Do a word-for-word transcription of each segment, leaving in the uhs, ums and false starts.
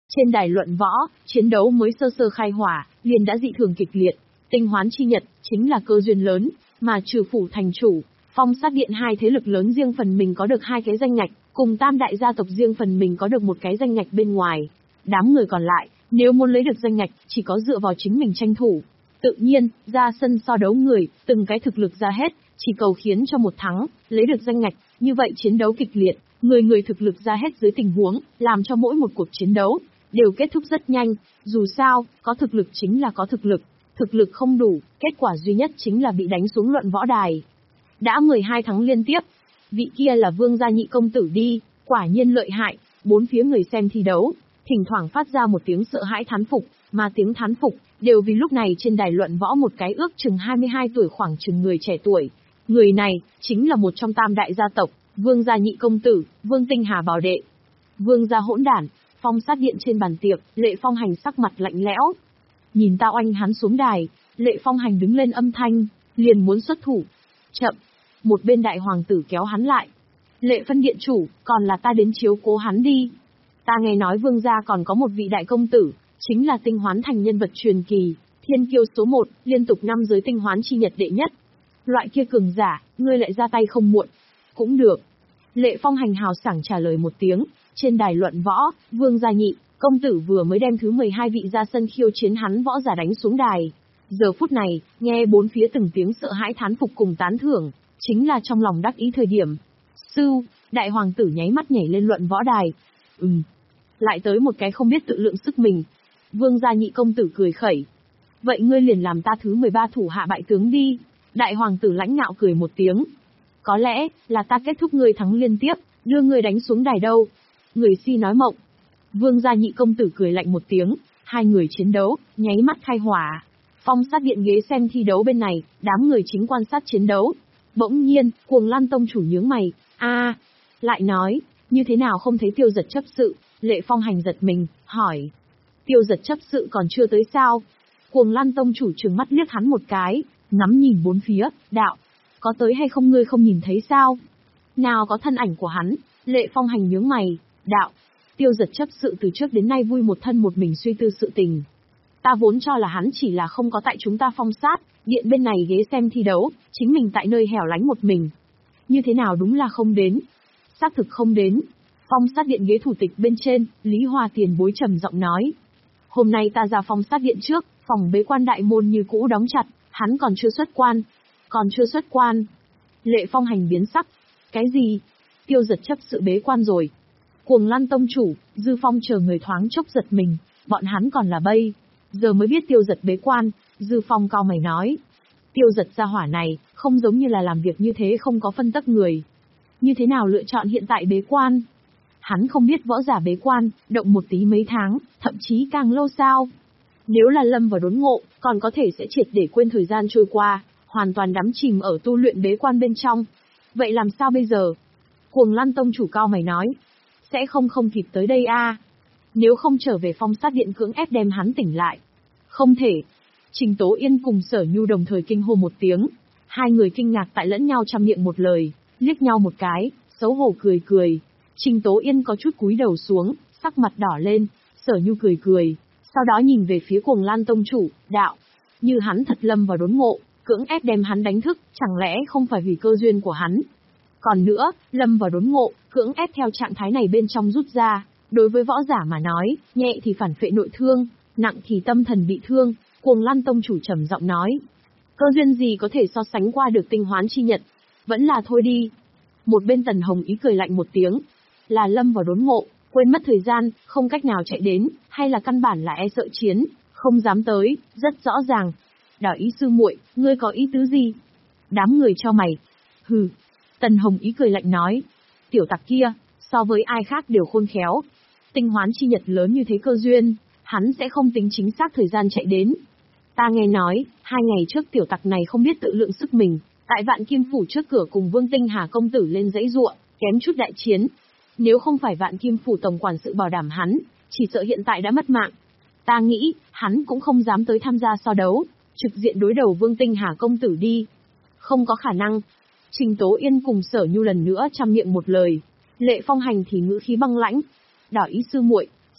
Trên đài luận võ, chiến đấu mới sơ sơ khai hỏa, liền đã dị thường kịch liệt. Tinh hoán chi nhật, chính là cơ duyên lớn, mà trừ phủ thành chủ, Phong Sát Điện hai thế lực lớn riêng phần mình có được hai cái danh ngạch, cùng tam đại gia tộc riêng phần mình có được một cái danh ngạch bên ngoài. Đám người còn lại, nếu muốn lấy được danh ngạch, chỉ có dựa vào chính mình tranh thủ. Tự nhiên, ra sân so đấu người, từng cái thực lực ra hết, chỉ cầu khiến cho một thắng, lấy được danh ngạch, như vậy chiến đấu kịch liệt, người người thực lực ra hết dưới tình huống, làm cho mỗi một cuộc chiến đấu, đều kết thúc rất nhanh, dù sao, có thực lực chính là có thực lực, thực lực không đủ, kết quả duy nhất chính là bị đánh xuống luận võ đài. Đã mười hai tháng liên tiếp, vị kia là Vương gia nhị công tử đi, quả nhiên lợi hại, bốn phía người xem thi đấu, thỉnh thoảng phát ra một tiếng sợ hãi thán phục, mà tiếng thán phục, đều vì lúc này trên đài luận võ một cái ước chừng hai mươi hai tuổi khoảng chừng người trẻ tuổi. Người này, chính là một trong tam đại gia tộc, Vương gia nhị công tử, Vương Tinh Hà bảo đệ. Vương gia hỗn đản, Phong Sát Điện trên bàn tiệc, Lệ Phong Hành sắc mặt lạnh lẽo. Nhìn tao anh hắn xuống đài, Lệ Phong Hành đứng lên âm thanh, liền muốn xuất thủ. Chậm, một bên đại hoàng tử kéo hắn lại. Lệ Phân điện chủ, còn là ta đến chiếu cố hắn đi. Ta nghe nói Vương gia còn có một vị đại công tử, chính là tinh hoán thành nhân vật truyền kỳ, thiên kiêu số một, liên tục năm giới tinh hoán chi nhật đệ nhất. Loại kia cường giả, ngươi lại ra tay không muộn. Cũng được. Lệ Phong Hành hào sảng trả lời một tiếng, trên đài luận võ, Vương gia nhị, công tử vừa mới đem thứ mười hai vị ra sân khiêu chiến hắn võ giả đánh xuống đài. Giờ phút này, nghe bốn phía từng tiếng sợ hãi thán phục cùng tán thưởng, chính là trong lòng đắc ý thời điểm. Sưu, đại hoàng tử nháy mắt nhảy lên luận võ đài. Ừm. Lại tới một cái không biết tự lượng sức mình. Vương gia nhị công tử cười khẩy. Vậy ngươi liền làm ta thứ mười ba thủ hạ bại tướng đi. Đại hoàng tử lãnh ngạo cười một tiếng. Có lẽ, là ta kết thúc ngươi thắng liên tiếp, đưa ngươi đánh xuống đài đâu. Người si nói mộng. Vương gia nhị công tử cười lạnh một tiếng, hai người chiến đấu, nháy mắt khai hỏa. Phong Sát Điện ghế xem thi đấu bên này, đám người chính quan sát chiến đấu. Bỗng nhiên, Cuồng Lan tông chủ nhướng mày, a, lại nói, như thế nào không thấy Tiêu Giật chấp sự? Lệ Phong Hành giật mình, hỏi. Tiêu Giật chấp sự còn chưa tới sao? Cuồng Lan tông chủ trừng mắt liếc hắn một cái, ngắm nhìn bốn phía, đạo, có tới hay không ngươi không nhìn thấy sao? Nào có thân ảnh của hắn? Lệ Phong Hành nhướng mày, đạo, Tiêu Giật chấp sự từ trước đến nay vui một thân một mình suy tư sự tình. Ta vốn cho là hắn chỉ là không có tại chúng ta Phong Sát Điện bên này ghế xem thi đấu, chính mình tại nơi hẻo lánh một mình. Như thế nào đúng là không đến. Xác thực không đến. Phong Sát Điện ghế thủ tịch bên trên, Lý Hoa tiền bối trầm giọng nói. Hôm nay ta ra Phong Sát Điện trước, phòng bế quan đại môn như cũ đóng chặt, hắn còn chưa xuất quan. Còn chưa xuất quan. Lệ Phong Hành biến sắc. Cái gì? Tiêu Giật chấp sự bế quan rồi. Cuồng Lan tông chủ, Dư Phong chờ người thoáng chốc giật mình, bọn hắn còn là bây. Giờ mới biết Tiêu Giật bế quan, Dư Phong cao mày nói. Tiêu Giật gia hỏa này, không giống như là làm việc như thế không có phân tắc người. Như thế nào lựa chọn hiện tại bế quan? Hắn không biết võ giả bế quan, động một tí mấy tháng, thậm chí càng lâu sao? Nếu là lâm vào đốn ngộ, còn có thể sẽ triệt để quên thời gian trôi qua, hoàn toàn đắm chìm ở tu luyện bế quan bên trong. Vậy làm sao bây giờ? Cuồng Lan tông chủ cao mày nói. Sẽ không không kịp tới đây a. Nếu không trở về Phong Sát Điện cưỡng ép đem hắn tỉnh lại. Không thể. Trình Tố Yên cùng Sở Nhu đồng thời kinh hô một tiếng. Hai người kinh ngạc tại lẫn nhau trăm miệng một lời, liếc nhau một cái, xấu hổ cười cười. Trình Tố Yên có chút cúi đầu xuống, sắc mặt đỏ lên, Sở Nhu cười cười, sau đó nhìn về phía Cuồng Lan tông chủ, đạo. Như hắn thật lâm vào đốn ngộ, cưỡng ép đem hắn đánh thức, chẳng lẽ không phải vì cơ duyên của hắn? Còn nữa, lâm vào đốn ngộ, cưỡng ép theo trạng thái này bên trong rút ra, đối với võ giả mà nói, nhẹ thì phản phệ nội thương, nặng thì tâm thần bị thương. Cuồng Lan tông chủ trầm giọng nói, cơ duyên gì có thể so sánh qua được tinh hoán chi nhật, vẫn là thôi đi. Một bên Tần Hồng Ý cười lạnh một tiếng, là lâm vào đốn ngộ, quên mất thời gian, không cách nào chạy đến, hay là căn bản là e sợ chiến, không dám tới, rất rõ ràng. Đảo Ý sư muội, ngươi có ý tứ gì? Đám người cho mày. Hừ. Tần Hồng Ý cười lạnh nói, tiểu tặc kia, so với ai khác đều khôn khéo. Tinh hoán chi nhật lớn như thế cơ duyên, hắn sẽ không tính chính xác thời gian chạy đến. Ta nghe nói, hai ngày trước tiểu tặc này không biết tự lượng sức mình, tại Vạn Kim Phủ trước cửa cùng Vương Tinh Hà công tử lên dãy ruộng, kém chút đại chiến. Nếu không phải Vạn Kim Phủ tổng quản sự bảo đảm hắn, chỉ sợ hiện tại đã mất mạng. Ta nghĩ, hắn cũng không dám tới tham gia so đấu, trực diện đối đầu Vương Tinh Hà công tử đi. Không có khả năng. Trình Tố Yên cùng Sở Nhu lần nữa trăm miệng một lời. Lệ Phong Hành thì ngữ khí băng lãnh. Đảo Ý sư muội,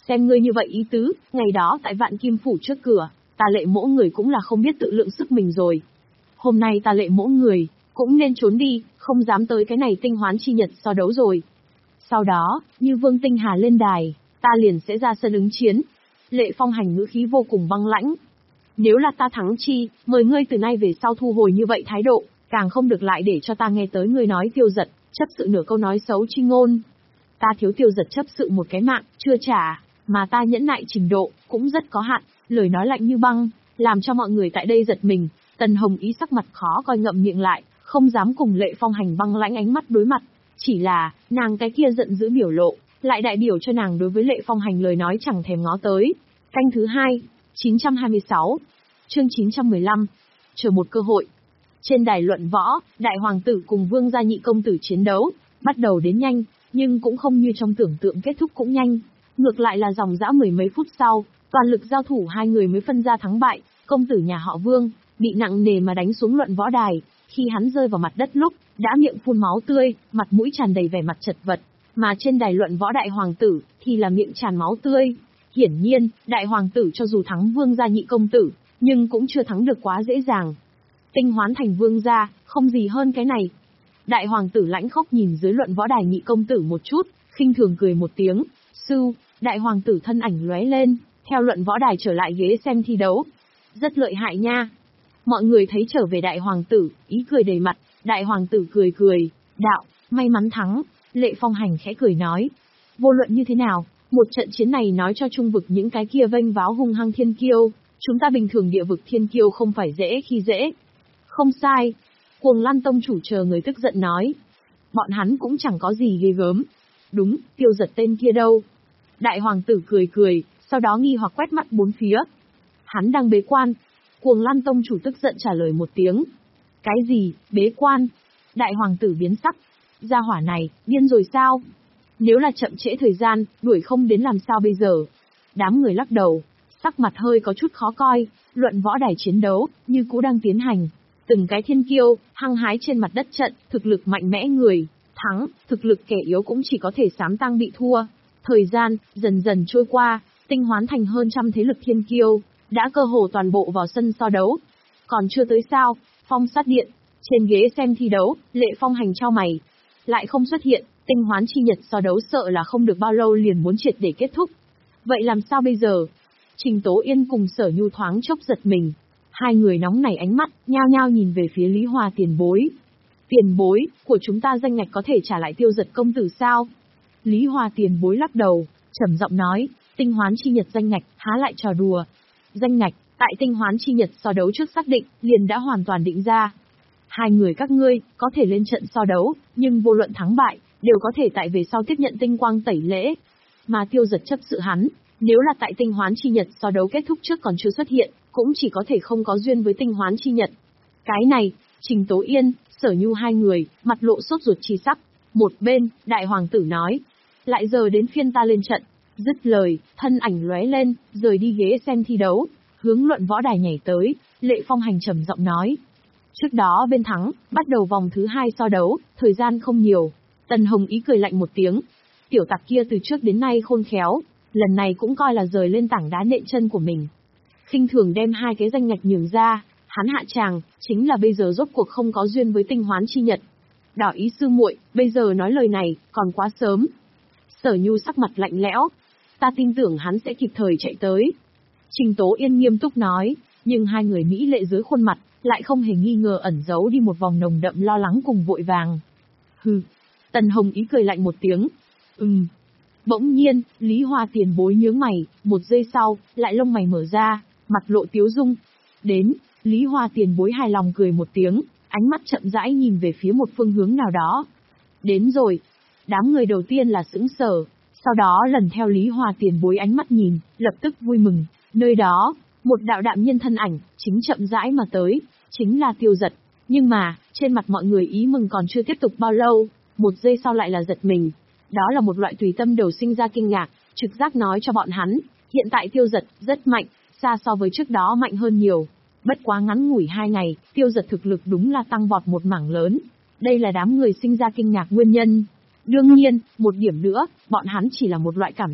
Xem ngươi như vậy ý tứ, ngày đó tại Vạn Kim Phủ trước cửa, ta Lệ Mỗ người cũng là không biết tự lượng sức mình rồi. Hôm nay ta Lệ Mỗ người, cũng nên trốn đi, không dám tới cái này tinh hoán chi nhật so đấu rồi. Sau đó, như Vương Tinh Hà lên đài, ta liền sẽ ra sân ứng chiến. Lệ Phong Hành ngữ khí vô cùng băng lãnh. Nếu là ta thắng chi, mời ngươi từ nay về sau thu hồi như vậy thái độ, càng không được lại để cho ta nghe tới ngươi nói Tiêu Giật, chấp sự nửa câu nói xấu chi ngôn. Ta thiếu Tiêu Giật chấp sự một cái mạng, chưa trả, mà ta nhẫn nại trình độ, cũng rất có hạn, lời nói lạnh như băng, làm cho mọi người tại đây giật mình. Tần Hồng Ý sắc mặt khó coi ngậm miệng lại, không dám cùng Lệ Phong Hành băng lãnh ánh mắt đối mặt. Chỉ là, nàng cái kia giận dữ biểu lộ, lại đại biểu cho nàng đối với Lệ Phong Hành lời nói chẳng thèm ngó tới. Canh thứ hai, chín trăm hai mươi sáu, chương chín trăm mười lăm, chờ một cơ hội. Trên đài luận võ, Đại Hoàng tử cùng Vương gia nhị công tử chiến đấu, bắt đầu đến nhanh, nhưng cũng không như trong tưởng tượng kết thúc cũng nhanh. Ngược lại là dòng dã mười mấy phút sau, toàn lực giao thủ hai người mới phân ra thắng bại. Công tử nhà họ Vương, bị nặng nề mà đánh xuống luận võ đài, khi hắn rơi vào mặt đất lúc, đã miệng phun máu tươi, mặt mũi tràn đầy vẻ mặt chật vật. Mà trên đài luận võ Đại Hoàng tử, thì là miệng tràn máu tươi. Hiển nhiên, Đại Hoàng tử cho dù thắng Vương gia nhị công tử, nhưng cũng chưa thắng được quá dễ dàng. Tinh hoán thành Vương gia, không gì hơn cái này. Đại Hoàng tử lãnh khốc nhìn dưới luận võ đài nhị công tử một chút, khinh thường cười một tiếng. Sư, Đại Hoàng tử thân ảnh lóe lên, theo luận võ đài trở lại ghế xem thi đấu. Rất lợi hại nha. Mọi người thấy trở về Đại Hoàng tử, ý cười đầy mặt. Đại Hoàng tử cười cười, đạo, may mắn thắng. Lệ Phong Hành khẽ cười nói, vô luận như thế nào, một trận chiến này nói cho trung vực những cái kia vênh váo hung hăng thiên kiêu, chúng ta bình thường địa vực thiên kiêu không phải dễ khi dễ. Không sai. Cuồng Lan tông chủ chờ người tức giận nói, bọn hắn cũng chẳng có gì ghê gớm. Đúng, Tiêu Giật tên kia đâu? Đại Hoàng tử cười cười, sau đó nghi hoặc quét mắt bốn phía. Hắn đang bế quan. Cuồng Lan tông chủ tức giận trả lời một tiếng. Cái gì, bế quan? Đại Hoàng tử biến sắc. Gia hỏa này, điên rồi sao? Nếu là chậm trễ thời gian, đuổi không đến làm sao bây giờ? Đám người lắc đầu, sắc mặt hơi có chút khó coi. Luận võ đài chiến đấu, như cũ đang tiến hành. Từng cái thiên kiêu, hăng hái trên mặt đất trận, thực lực mạnh mẽ người, thắng, thực lực kẻ yếu cũng chỉ có thể sám tang bị thua. Thời gian, dần dần trôi qua, tinh hoán thành hơn trăm thế lực thiên kiêu, đã cơ hồ toàn bộ vào sân so đấu. Còn chưa tới sao, Phong Sát Điện, trên ghế xem thi đấu, Lệ Phong Hành trao mày. Lại không xuất hiện, tinh hoán chi nhật so đấu sợ là không được bao lâu liền muốn triệt để kết thúc. Vậy làm sao bây giờ? Trình Tố Yên cùng Sở Nhu thoáng chốc giật mình. Hai người nóng nảy ánh mắt, nhao nhao nhìn về phía Lý Hoa tiền bối. Tiền bối, của chúng ta danh ngạch có thể trả lại Tiêu Giật công tử sao? Lý Hoa tiền bối lắc đầu, trầm giọng nói, tinh hoán chi nhật danh ngạch, há lại trò đùa. Danh ngạch, tại tinh hoán chi nhật so đấu trước xác định, liền đã hoàn toàn định ra. Hai người các ngươi, có thể lên trận so đấu, nhưng vô luận thắng bại, đều có thể tại về sau tiếp nhận tinh quang tẩy lễ. Mà Tiêu Giật chấp sự hắn, nếu là tại tinh hoán chi nhật so đấu kết thúc trước còn chưa xuất hiện, cũng chỉ có thể không có duyên với tinh hoán chi nhật. Cái này, Trình Tố Yên, Sở Nhu hai người, mặt lộ sốt ruột chi sắc. Một bên, Đại Hoàng tử nói, lại giờ đến phiên ta lên trận. Dứt lời, thân ảnh lóe lên, rời đi ghế xem thi đấu, hướng luận võ đài nhảy tới. Lệ Phong Hành trầm giọng nói, trước đó bên thắng, bắt đầu vòng thứ hai so đấu, thời gian không nhiều. Tần Hồng Ý cười lạnh một tiếng, tiểu tặc kia từ trước đến nay khôn khéo, lần này cũng coi là rời lên tảng đá nện chân của mình. Khinh thường đem hai cái danh ngạch nhường ra, hắn hạ tràng, chính là bây giờ rốt cuộc không có duyên với tinh hoán chi nhật. Đỏ ý sư muội, bây giờ nói lời này, còn quá sớm. Sở Nhu sắc mặt lạnh lẽo, ta tin tưởng hắn sẽ kịp thời chạy tới. Trình Tố Yên nghiêm túc nói, nhưng hai người mỹ lệ dưới khuôn mặt, lại không hề nghi ngờ ẩn giấu đi một vòng nồng đậm lo lắng cùng vội vàng. Hừ. Tần Hồng Ý cười lạnh một tiếng. Ừm. Bỗng nhiên, Lý Hoa tiền bối nhướng mày, một giây sau, lại lông mày mở ra, mặt lộ tiếu dung. Đến, Lý Hoa tiền bối hài lòng cười một tiếng, ánh mắt chậm rãi nhìn về phía một phương hướng nào đó. Đến rồi. Đám người đầu tiên là sững sờ, sau đó lần theo Lý Hoa tiền bối ánh mắt nhìn, lập tức vui mừng. Nơi đó, một đạo đạm nhiên thân ảnh, chính chậm rãi mà tới, chính là Tiêu Giật. Nhưng mà, trên mặt mọi người ý mừng còn chưa tiếp tục bao lâu, một giây sau lại là giật mình. Đó là một loại tùy tâm đầu sinh ra kinh ngạc, trực giác nói cho bọn hắn, hiện tại Tiêu Giật rất mạnh, xa so với trước đó mạnh hơn nhiều. Bất quá ngắn ngủi hai ngày, Tiêu Giật thực lực đúng là tăng vọt một mảng lớn. Đây là đám người sinh ra kinh ngạc nguyên nhân. Đương nhiên, một điểm nữa, bọn hắn chỉ là một loại cảm giác,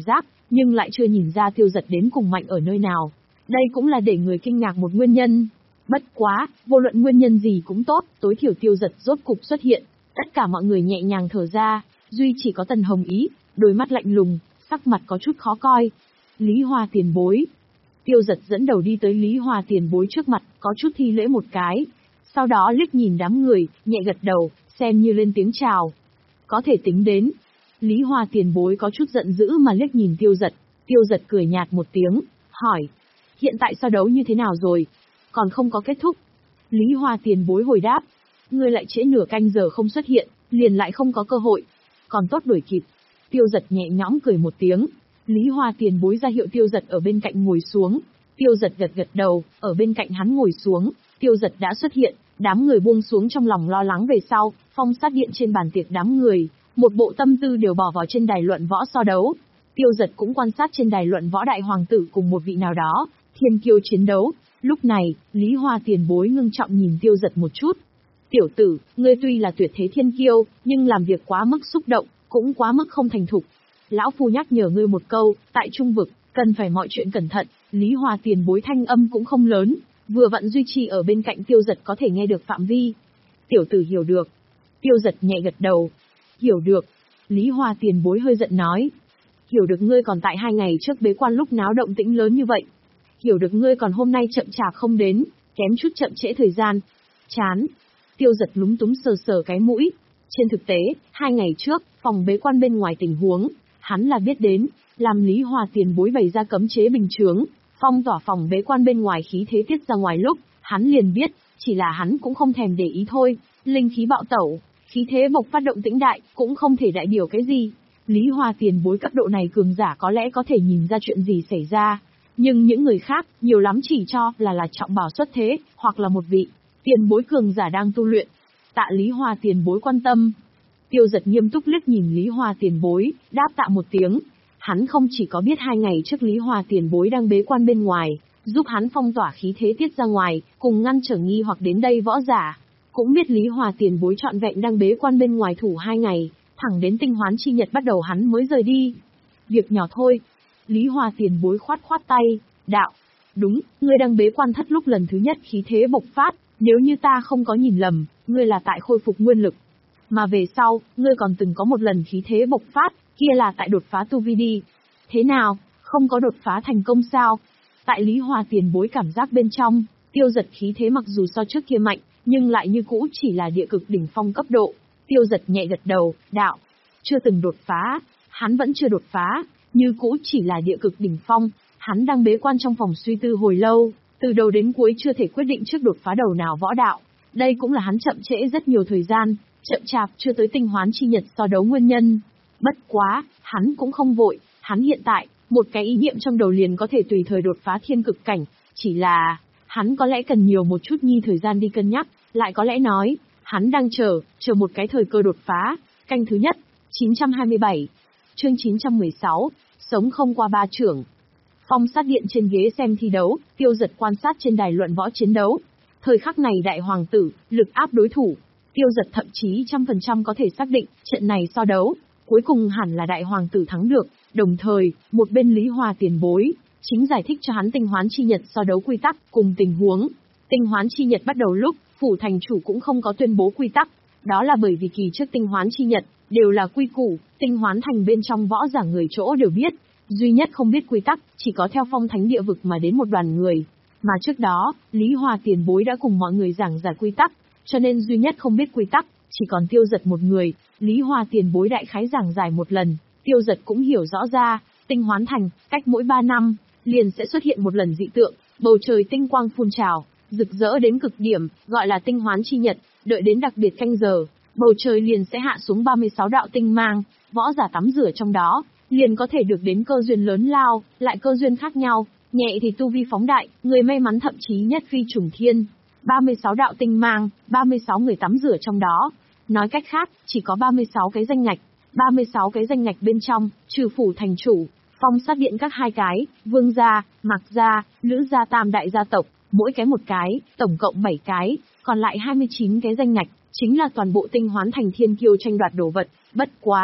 nhưng lại chưa nhìn ra Tiêu Dật đến cùng mạnh ở nơi nào. Đây cũng là để người kinh ngạc một nguyên nhân. Bất quá, vô luận nguyên nhân gì cũng tốt, tối thiểu Tiêu Dật rốt cục xuất hiện. Tất cả mọi người nhẹ nhàng thở ra, duy chỉ có Tần Hồng Ý, đôi mắt lạnh lùng, sắc mặt có chút khó coi. Lý Hoa tiền bối. Tiêu Dật dẫn đầu đi tới Lý Hoa tiền bối trước mặt, có chút thi lễ một cái. Sau đó liếc nhìn đám người, nhẹ gật đầu, xem như lên tiếng chào. Có thể tính đến. Lý Hoa tiền bối có chút giận dữ mà liếc nhìn Tiêu Dật. Tiêu Dật cười nhạt một tiếng, hỏi. Hiện tại so đấu như thế nào rồi? Còn không có kết thúc. Lý Hoa tiền bối hồi đáp. Ngươi lại trễ nửa canh giờ không xuất hiện, liền lại không có cơ hội. Còn tốt đuổi kịp. Tiêu Dật nhẹ nhõm cười một tiếng. Lý Hoa tiền bối ra hiệu Tiêu Dật ở bên cạnh ngồi xuống. Tiêu Dật gật gật đầu, ở bên cạnh hắn ngồi xuống. Tiêu Dật đã xuất hiện, đám người buông xuống trong lòng lo lắng về sau, phong sát điện trên bàn tiệc đám người, một bộ tâm tư đều bỏ vào trên đài luận võ so đấu. Tiêu Dật cũng quan sát trên đài luận võ đại hoàng tử cùng một vị nào đó, thiên kiêu chiến đấu. Lúc này, Lý Hoa tiền bối ngưng trọng nhìn Tiêu Dật một chút. Tiểu tử, ngươi tuy là tuyệt thế thiên kiêu, nhưng làm việc quá mức xúc động, cũng quá mức không thành thục. Lão phu nhắc nhở ngươi một câu, tại trung vực, cần phải mọi chuyện cẩn thận. Lý Hoa tiền bối thanh âm cũng không lớn, vừa vặn duy trì ở bên cạnh Tiêu Dật có thể nghe được phạm vi. Tiểu tử hiểu được. Tiêu Dật nhẹ gật đầu. Hiểu được. Lý Hoa tiền bối hơi giận nói. Hiểu được ngươi còn tại hai ngày trước bế quan lúc náo động tĩnh lớn như vậy. Hiểu được ngươi còn hôm nay chậm chạp không đến, kém chút chậm trễ thời gian. Chán. Tiêu Dật lúng túng sờ sờ cái mũi. Trên thực tế, hai ngày trước, phòng bế quan bên ngoài tình huống, hắn là biết đến, làm Lý Hoa tiền bối bày ra cấm chế bình chướng, phong tỏa phòng bế quan bên ngoài khí thế tiết ra ngoài lúc, hắn liền biết, chỉ là hắn cũng không thèm để ý thôi, linh khí bạo tẩu, khí thế bộc phát động tĩnh đại, cũng không thể đại biểu cái gì. Lý Hoa tiền bối cấp độ này cường giả có lẽ có thể nhìn ra chuyện gì xảy ra, nhưng những người khác, nhiều lắm chỉ cho là là trọng bảo xuất thế, hoặc là một vị tiền bối cường giả đang tu luyện. Tạ Lý Hoa tiền bối quan tâm. Tiêu Dật nghiêm túc liếc nhìn Lý Hoa tiền bối, đáp tạ một tiếng. Hắn không chỉ có biết hai ngày trước Lý Hoa tiền bối đang bế quan bên ngoài, giúp hắn phong tỏa khí thế tiết ra ngoài, cùng ngăn trở nghi hoặc đến đây võ giả. Cũng biết Lý Hoa tiền bối trọn vẹn đang bế quan bên ngoài thủ hai ngày, thẳng đến tinh hoán chi nhật bắt đầu hắn mới rời đi. Việc nhỏ thôi. Lý Hoa tiền bối khoát khoát tay, đạo. Đúng, ngươi đang bế quan thất lúc lần thứ nhất khí thế bộc phát, nếu như ta không có nhìn lầm, ngươi là tại khôi phục nguyên lực. Mà về sau, ngươi còn từng có một lần khí thế bộc phát, kia là tại đột phá tu vi đi. Thế nào, không có đột phá thành công sao? Tại Lý Hoa tiền bối cảm giác bên trong, Tiêu Dật khí thế mặc dù so trước kia mạnh, nhưng lại như cũ chỉ là địa cực đỉnh phong cấp độ. Tiêu Dật nhẹ gật đầu, đạo. Chưa từng đột phá, hắn vẫn chưa đột phá, như cũ chỉ là địa cực đỉnh phong, hắn đang bế quan trong phòng suy tư hồi lâu, từ đầu đến cuối chưa thể quyết định trước đột phá đầu nào võ đạo. Đây cũng là hắn chậm trễ rất nhiều thời gian, chậm chạp chưa tới tinh hoán chi nhật so đấu nguyên nhân. Bất quá, hắn cũng không vội, hắn hiện tại, một cái ý niệm trong đầu liền có thể tùy thời đột phá thiên cực cảnh, chỉ là, hắn có lẽ cần nhiều một chút nhi thời gian đi cân nhắc, lại có lẽ nói, hắn đang chờ, chờ một cái thời cơ đột phá. Canh thứ nhất, chín trăm hai mươi bảy, chương chín trăm mười sáu, sống không qua ba trưởng. Phong sát điện trên ghế xem thi đấu, Tiêu Dật quan sát trên đài luận võ chiến đấu. Thời khắc này đại hoàng tử, lực áp đối thủ. Tiêu Dật thậm chí trăm phần trăm có thể xác định, trận này so đấu, cuối cùng hẳn là đại hoàng tử thắng được. Đồng thời, một bên Lý Hoa tiền bối, chính giải thích cho hắn tinh hoán chi nhật so đấu quy tắc, cùng tình huống. Tinh hoán chi nhật bắt đầu lúc, phủ thành chủ cũng không có tuyên bố quy tắc. Đó là bởi vì kỳ trước tinh hoán chi nhật, đều là quy củ, tinh hoán thành bên trong võ giả người chỗ đều biết. Duy nhất không biết quy tắc, chỉ có theo phong thánh địa vực mà đến một đoàn người. Mà trước đó, Lý Hoa tiền bối đã cùng mọi người giảng giải quy tắc, cho nên duy nhất không biết quy tắc, chỉ còn Tiêu Dật một người. Lý Hoa tiền bối đại khái giảng giải một lần, Tiêu Dật cũng hiểu rõ ra, tinh hoán thành, cách mỗi ba năm, liền sẽ xuất hiện một lần dị tượng, bầu trời tinh quang phun trào, rực rỡ đến cực điểm, gọi là tinh hoán chi nhật, đợi đến đặc biệt canh giờ, bầu trời liền sẽ hạ xuống ba mươi sáu đạo tinh mang, võ giả tắm rửa trong đó, liền có thể được đến cơ duyên lớn lao, lại cơ duyên khác nhau, nhẹ thì tu vi phóng đại, người may mắn thậm chí nhất phi trùng thiên. ba mươi sáu đạo tinh mang, ba mươi sáu người tắm rửa trong đó. Nói cách khác, chỉ có ba mươi sáu cái danh ngạch, ba mươi sáu cái danh ngạch bên trong, trừ phủ thành chủ, phong sát điện các hai cái, vương gia, mạc gia, lữ gia tam đại gia tộc, mỗi cái một cái, tổng cộng bảy cái, còn lại hai mươi chín cái danh ngạch, chính là toàn bộ tinh hoán thành thiên kiêu tranh đoạt đồ vật. Bất quá,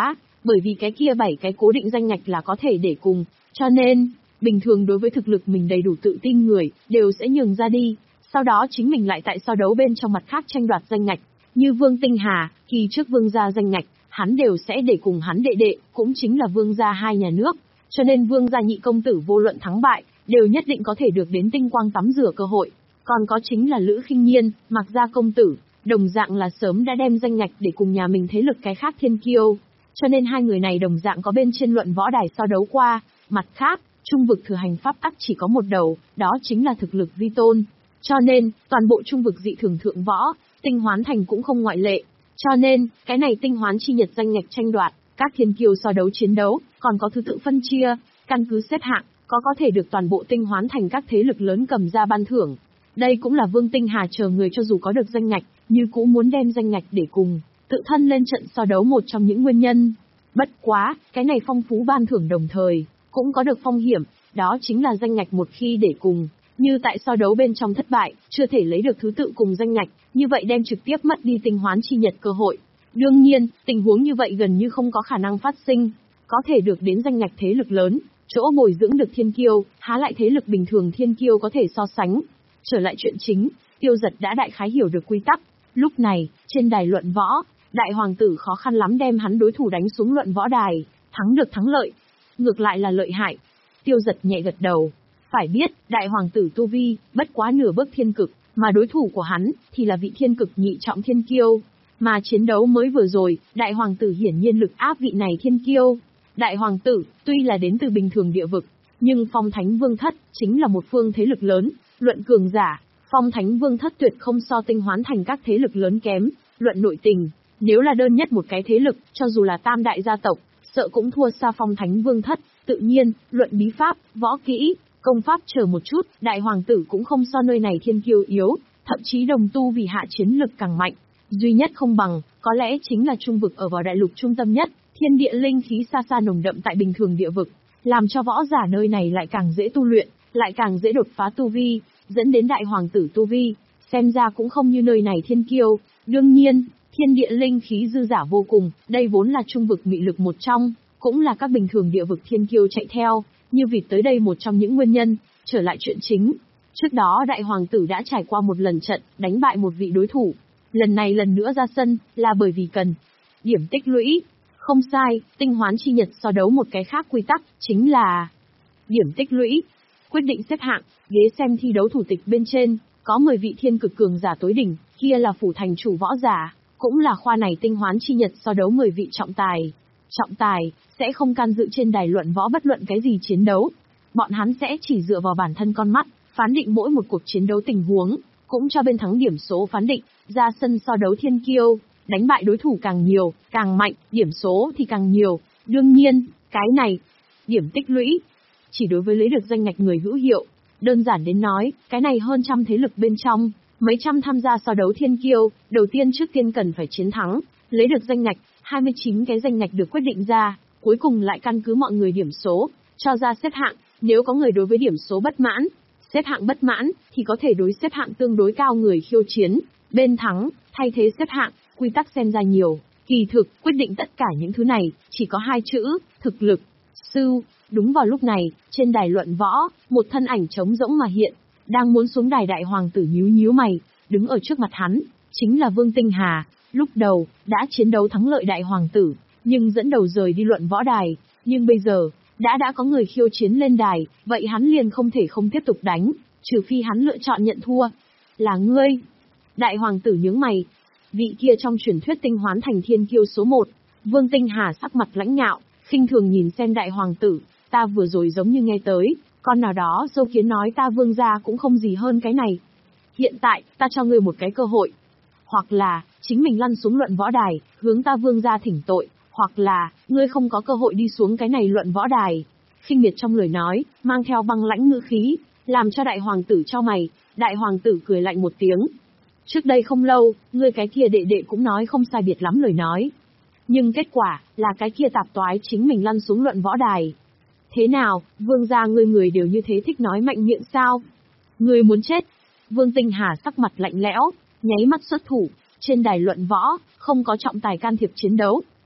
Bởi vì cái kia bảy cái cố định danh ngạch là có thể để cùng, cho nên, bình thường đối với thực lực mình đầy đủ tự tin người, đều sẽ nhường ra đi, sau đó chính mình lại tại so đấu bên trong mặt khác tranh đoạt danh ngạch. Như Vương Tinh Hà, kỳ trước Vương gia danh ngạch, hắn đều sẽ để cùng hắn đệ đệ, cũng chính là Vương gia hai nhà nước, cho nên Vương gia nhị công tử vô luận thắng bại, đều nhất định có thể được đến tinh quang tắm rửa cơ hội. Còn có chính là Lữ Khinh Nhiên, Mạc gia công tử, đồng dạng là sớm đã đem danh ngạch để cùng nhà mình thế lực cái khác thiên kiêu. Cho nên hai người này đồng dạng có bên trên luận võ đài so đấu qua, mặt khác, trung vực thừa hành pháp tắc chỉ có một đầu, đó chính là thực lực vi tôn. Cho nên, toàn bộ trung vực dị thường thượng võ, tinh hoán thành cũng không ngoại lệ. Cho nên, cái này tinh hoán chi nhật danh ngạch tranh đoạt, các thiên kiêu so đấu chiến đấu, còn có thứ tự phân chia, căn cứ xếp hạng, có có thể được toàn bộ tinh hoán thành các thế lực lớn cầm ra ban thưởng. Đây cũng là Vương Tinh Hà chờ người cho dù có được danh ngạch, như cũ muốn đem danh ngạch để cùng, tự thân lên trận so đấu một trong những nguyên nhân. Bất quá, cái này phong phú ban thưởng đồng thời, cũng có được phong hiểm, đó chính là danh ngạch một khi để cùng, như tại so đấu bên trong thất bại, chưa thể lấy được thứ tự cùng danh ngạch, như vậy đem trực tiếp mất đi tinh hoán chi nhật cơ hội. Đương nhiên, tình huống như vậy gần như không có khả năng phát sinh, có thể được đến danh ngạch thế lực lớn, chỗ bồi dưỡng được thiên kiêu, há lại thế lực bình thường thiên kiêu có thể so sánh. Trở lại chuyện chính, Tiêu Giật đã đại khái hiểu được quy tắc, lúc này, trên đài luận võ, đại hoàng tử khó khăn lắm đem hắn đối thủ đánh xuống luận võ đài, thắng được thắng lợi. Ngược lại là lợi hại. Tiêu Giật nhẹ gật đầu. Phải biết, đại hoàng tử tu vi, bất quá nửa bước thiên cực, mà đối thủ của hắn, thì là vị thiên cực nhị trọng thiên kiêu. Mà chiến đấu mới vừa rồi, đại hoàng tử hiển nhiên lực áp vị này thiên kiêu. Đại hoàng tử, tuy là đến từ bình thường địa vực, nhưng Phong Thánh Vương Thất, chính là một phương thế lực lớn, luận cường giả. Phong Thánh Vương Thất tuyệt không so tinh hoán thành các thế lực lớn kém, luận nội tình. Nếu là đơn nhất một cái thế lực, cho dù là tam đại gia tộc, sợ cũng thua xa Phong Thánh Vương Thất. Tự nhiên, luận bí pháp, võ kỹ, công pháp chờ một chút, đại hoàng tử cũng không so nơi này thiên kiêu yếu, thậm chí đồng tu vì hạ chiến lực càng mạnh. Duy nhất không bằng, có lẽ chính là trung vực ở vào đại lục trung tâm nhất, thiên địa linh khí xa xa nồng đậm tại bình thường địa vực, làm cho võ giả nơi này lại càng dễ tu luyện, lại càng dễ đột phá tu vi, dẫn đến đại hoàng tử tu vi, xem ra cũng không như nơi này thiên kiêu. Đương nhiên, thiên địa linh khí dư giả vô cùng, đây vốn là trung vực mị lực một trong, cũng là các bình thường địa vực thiên kiêu chạy theo, như vịt tới đây một trong những nguyên nhân. Trở lại chuyện chính, trước đó đại hoàng tử đã trải qua một lần trận, đánh bại một vị đối thủ. Lần này lần nữa ra sân, là bởi vì cần điểm tích lũy. Không sai, tinh hoán chi nhật so đấu một cái khác quy tắc, chính là điểm tích lũy. Quyết định xếp hạng, ghế xem thi đấu thủ tịch bên trên, có mười vị thiên cực cường giả tối đỉnh, kia là phủ thành chủ võ giả, cũng là khoa này tinh hoán chi nhật so đấu mười vị trọng tài. Trọng tài, sẽ không can dự trên đài luận võ bất luận cái gì chiến đấu. Bọn hắn sẽ chỉ dựa vào bản thân con mắt, phán định mỗi một cuộc chiến đấu tình huống, cũng cho bên thắng điểm số phán định, ra sân so đấu thiên kiêu, đánh bại đối thủ càng nhiều, càng mạnh, điểm số thì càng nhiều. Đương nhiên, cái này, điểm tích lũy, chỉ đối với lấy được danh ngạch người hữu hiệu. Đơn giản đến nói, cái này hơn trăm thế lực bên trong, mấy trăm tham gia so đấu thiên kiêu, đầu tiên trước tiên cần phải chiến thắng, lấy được danh ngạch, hai mươi chín cái danh ngạch được quyết định ra, cuối cùng lại căn cứ mọi người điểm số, cho ra xếp hạng. Nếu có người đối với điểm số bất mãn, xếp hạng bất mãn, thì có thể đối xếp hạng tương đối cao người khiêu chiến, bên thắng, thay thế xếp hạng. Quy tắc xem ra nhiều, kỳ thực, quyết định tất cả những thứ này, chỉ có hai chữ, thực lực. Sư, đúng vào lúc này, trên đài luận võ, một thân ảnh trống rỗng mà hiện, đang muốn xuống đài đại hoàng tử nhíu nhíu mày, đứng ở trước mặt hắn, chính là Vương Tinh Hà. Lúc đầu, đã chiến đấu thắng lợi đại hoàng tử, nhưng dẫn đầu rời đi luận võ đài, nhưng bây giờ, đã đã có người khiêu chiến lên đài, vậy hắn liền không thể không tiếp tục đánh, trừ phi hắn lựa chọn nhận thua. Là ngươi. Đại hoàng tử nhướng mày. Vị kia trong truyền thuyết tinh hoán thành thiên kiêu số một, Vương Tinh Hà sắc mặt lãnh ngạo, khinh thường nhìn xem đại hoàng tử, ta vừa rồi giống như nghe tới, con nào đó dâu kiến nói ta Vương gia cũng không gì hơn cái này. Hiện tại, ta cho ngươi một cái cơ hội. Hoặc là, chính mình lăn xuống luận võ đài, hướng ta Vương gia thỉnh tội, hoặc là, ngươi không có cơ hội đi xuống cái này luận võ đài. Khinh miệt trong lời nói, mang theo băng lãnh ngữ khí, làm cho đại hoàng tử cho mày. Đại hoàng tử cười lạnh một tiếng. Trước đây không lâu, ngươi cái kia đệ đệ cũng nói không sai biệt lắm lời nói. Nhưng kết quả, là cái kia tạp toái chính mình lăn xuống luận võ đài. Thế nào, Vương gia ngươi người đều như thế thích nói mạnh miệng sao? Ngươi muốn chết. Vương Tinh Hà sắc mặt lạnh lẽo, nháy mắt xuất thủ, trên đài luận võ, không có trọng tài can thiệp chiến đấu.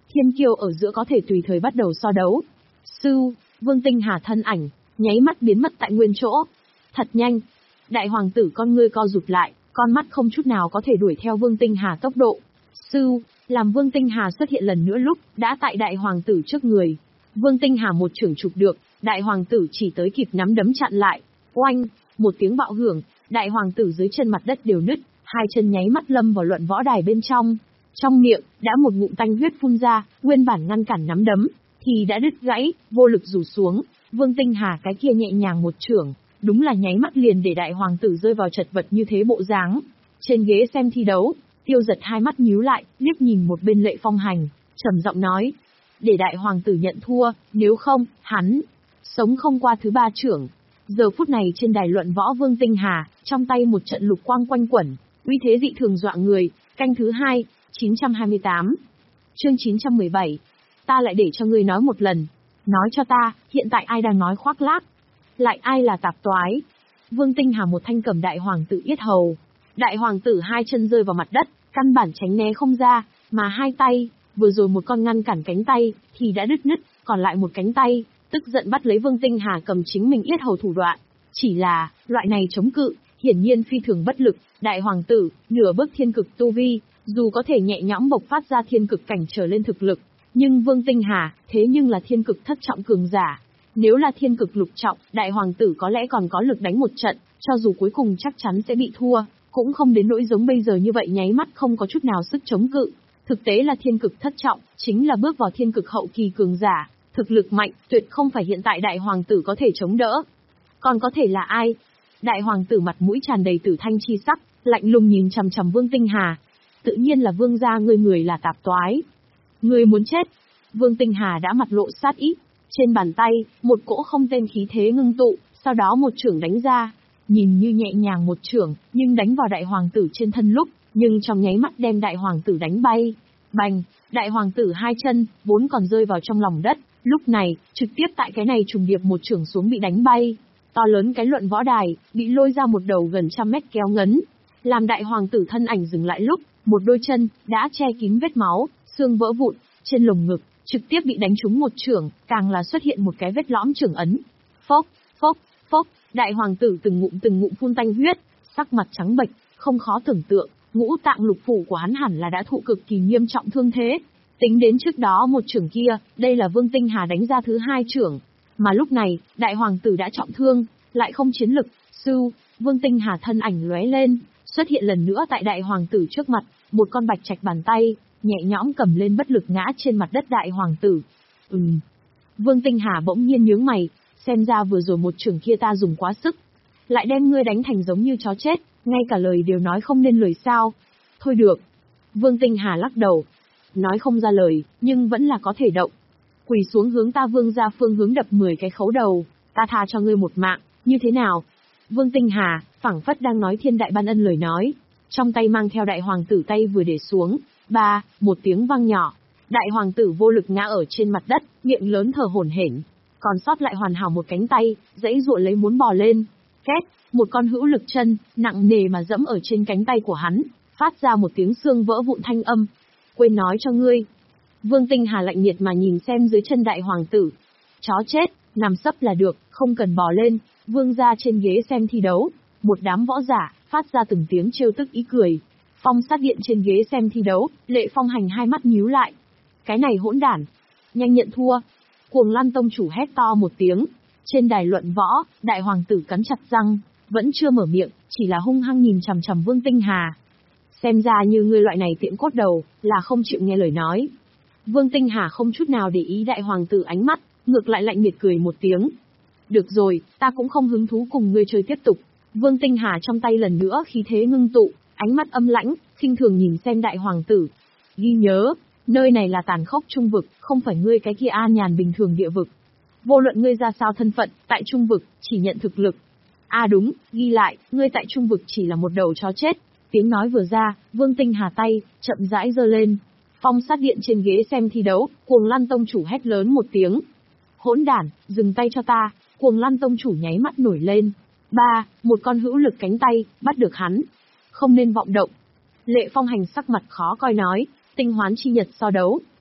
thiên kiêu ở giữa có thể tùy thời bắt đầu so đấu. Sư, Vương Tinh Hà thân ảnh, nháy mắt biến mất tại nguyên chỗ. Thật nhanh. Đại hoàng tử con ngươi co rụt lại, con mắt không chút nào có thể đuổi theo Vương Tinh Hà tốc độ. Sư, làm Vương Tinh Hà xuất hiện lần nữa lúc, đã tại đại hoàng tử trước người. Vương Tinh Hà một chưởng chụp được, đại hoàng tử chỉ tới kịp nắm đấm chặn lại. Oanh, một tiếng bạo hưởng, đại hoàng tử dưới chân mặt đất đều nứt, hai chân nháy mắt lâm vào luận võ đài bên trong. Trong miệng, đã một ngụm tanh huyết phun ra, nguyên bản ngăn cản nắm đấm, thì đã đứt gãy, vô lực rủ xuống. Vương Tinh Hà cái kia nhẹ nhàng một chưởng, đúng là nháy mắt liền để đại hoàng tử rơi vào chật vật như thế bộ dáng. Trên ghế xem thi đấu, Tiêu Giật hai mắt nhíu lại, liếc nhìn một bên Lệ Phong Hành, trầm giọng nói: để đại hoàng tử nhận thua, nếu không, hắn sống không qua thứ ba chưởng. Giờ phút này trên đài luận võ Vương Tinh Hà, trong tay một trận lục quang quanh quẩn, uy thế dị thường dọa người. Canh thứ hai, chín trăm hai mươi tám. Chương chín trăm mười bảy. Ta lại để cho ngươi nói một lần. Nói cho ta, hiện tại ai đang nói khoác lác? Lại ai là tạp toái? Vương Tinh Hà một thanh cầm đại hoàng tử yết hầu. Đại hoàng tử hai chân rơi vào mặt đất, căn bản tránh né không ra, mà hai tay, vừa rồi một con ngăn cản cánh tay, thì đã đứt nứt, còn lại một cánh tay, tức giận bắt lấy Vương Tinh Hà cầm chính mình yết hầu thủ đoạn. Chỉ là, loại này chống cự, hiển nhiên phi thường bất lực. Đại hoàng tử, nửa bước thiên cực tu vi, dù có thể nhẹ nhõm bộc phát ra thiên cực cảnh trở lên thực lực, nhưng Vương Tinh Hà, thế nhưng là thiên cực thất trọng cường giả. Nếu là thiên cực lục trọng, đại hoàng tử có lẽ còn có lực đánh một trận, cho dù cuối cùng chắc chắn sẽ bị thua, cũng không đến nỗi giống bây giờ như vậy nháy mắt không có chút nào sức chống cự. Thực tế là thiên cực thất trọng, chính là bước vào thiên cực hậu kỳ cường giả, thực lực mạnh, tuyệt không phải hiện tại đại hoàng tử có thể chống đỡ. Còn có thể là ai? Đại hoàng tử mặt mũi tràn đầy tử thanh chi sắc, lạnh lùng nhìn chằm chằm Vương Tinh Hà. Tự nhiên là vương gia ngươi, người là tạp toái. Ngươi muốn chết. Vương Tinh Hà đã mặt lộ sát ý. Trên bàn tay, một cỗ không tên khí thế ngưng tụ, sau đó một chưởng đánh ra. Nhìn như nhẹ nhàng một chưởng, nhưng đánh vào đại hoàng tử trên thân lúc, nhưng trong nháy mắt đem đại hoàng tử đánh bay. Bành, đại hoàng tử hai chân, vốn còn rơi vào trong lòng đất, lúc này, trực tiếp tại cái này trùng điệp một chưởng xuống bị đánh bay. To lớn cái luận võ đài, bị lôi ra một đầu gần trăm mét kéo ngấn. Làm đại hoàng tử thân ảnh dừng lại lúc, một đôi chân, đã che kín vết máu, xương vỡ vụn, trên lồng ngực, trực tiếp bị đánh trúng một chưởng, càng là xuất hiện một cái vết lõm chưởng ấn. Phốc, phốc, phốc, đại hoàng tử từng ngụm từng ngụm phun tanh huyết, sắc mặt trắng bệch, không khó tưởng tượng, ngũ tạng lục phủ của hắn hẳn là đã thụ cực kỳ nghiêm trọng thương thế. Tính đến trước đó một chưởng kia, đây là Vương Tinh Hà đánh ra thứ hai chưởng, mà lúc này, đại hoàng tử đã trọng thương, lại không chiến lực. Sư, Vương Tinh Hà thân ảnh lóe lên, xuất hiện lần nữa tại đại hoàng tử trước mặt, một con bạch trạch bàn tay, nhẹ nhõm cầm lên bất lực ngã trên mặt đất đại hoàng tử. Ừm. Vương Tinh Hà bỗng nhiên nhướng mày, xem ra vừa rồi một chưởng kia ta dùng quá sức, lại đem ngươi đánh thành giống như chó chết, ngay cả lời đều nói không nên lời sao? Thôi được. Vương Tinh Hà lắc đầu, nói không ra lời, nhưng vẫn là có thể động. Quỳ xuống hướng ta Vương gia phương hướng đập mười cái khấu đầu, ta tha cho ngươi một mạng, như thế nào? Vương Tinh Hà, phảng phất đang nói thiên đại ban ân lời nói, trong tay mang theo đại hoàng tử tay vừa để xuống, ba, một tiếng vang nhỏ, đại hoàng tử vô lực ngã ở trên mặt đất, miệng lớn thở hổn hển, còn sót lại hoàn hảo một cánh tay, dãy dụa lấy muốn bò lên. Két, một con hữu lực chân, nặng nề mà dẫm ở trên cánh tay của hắn, phát ra một tiếng xương vỡ vụn thanh âm. Quên nói cho ngươi. Vương Tinh Hà lạnh nhiệt mà nhìn xem dưới chân đại hoàng tử. Chó chết, nằm sấp là được, không cần bò lên. Vương gia trên ghế xem thi đấu, một đám võ giả, phát ra từng tiếng trêu tức ý cười. Phong sát điện trên ghế xem thi đấu, Lệ Phong Hành hai mắt nhíu lại. Cái này hỗn đản, nhanh nhận thua. Cuồng Lan tông chủ hét to một tiếng. Trên đài luận võ, đại hoàng tử cắn chặt răng, vẫn chưa mở miệng, chỉ là hung hăng nhìn chằm chằm Vương Tinh Hà. Xem ra như ngươi loại này tiện cốt đầu, là không chịu nghe lời nói. Vương Tinh Hà không chút nào để ý đại hoàng tử ánh mắt, ngược lại lạnh miệt cười một tiếng. Được rồi, ta cũng không hứng thú cùng ngươi chơi tiếp tục. Vương Tinh Hà trong tay lần nữa khí thế ngưng tụ, ánh mắt âm lãnh, khinh thường nhìn xem đại hoàng tử. Ghi nhớ, nơi này là tàn khốc trung vực, không phải ngươi cái kia an nhàn bình thường địa vực. Vô luận ngươi ra sao thân phận, tại trung vực, chỉ nhận thực lực. À đúng, ghi lại, ngươi tại trung vực chỉ là một đầu chó chết. Tiếng nói vừa ra, Vương Tinh Hà tay, chậm rãi giơ lên. Phong sát điện trên ghế xem thi đấu, Cuồng Lan tông chủ hét lớn một tiếng. Hỗn đản, dừng tay cho ta, Cuồng Lan tông chủ nháy mắt nổi lên. Ba, một con hữu lực cánh tay, bắt được hắn. Không nên vọng động. Lệ Phong Hành sắc mặt khó coi nói, tinh hoán chi nhật so đấu,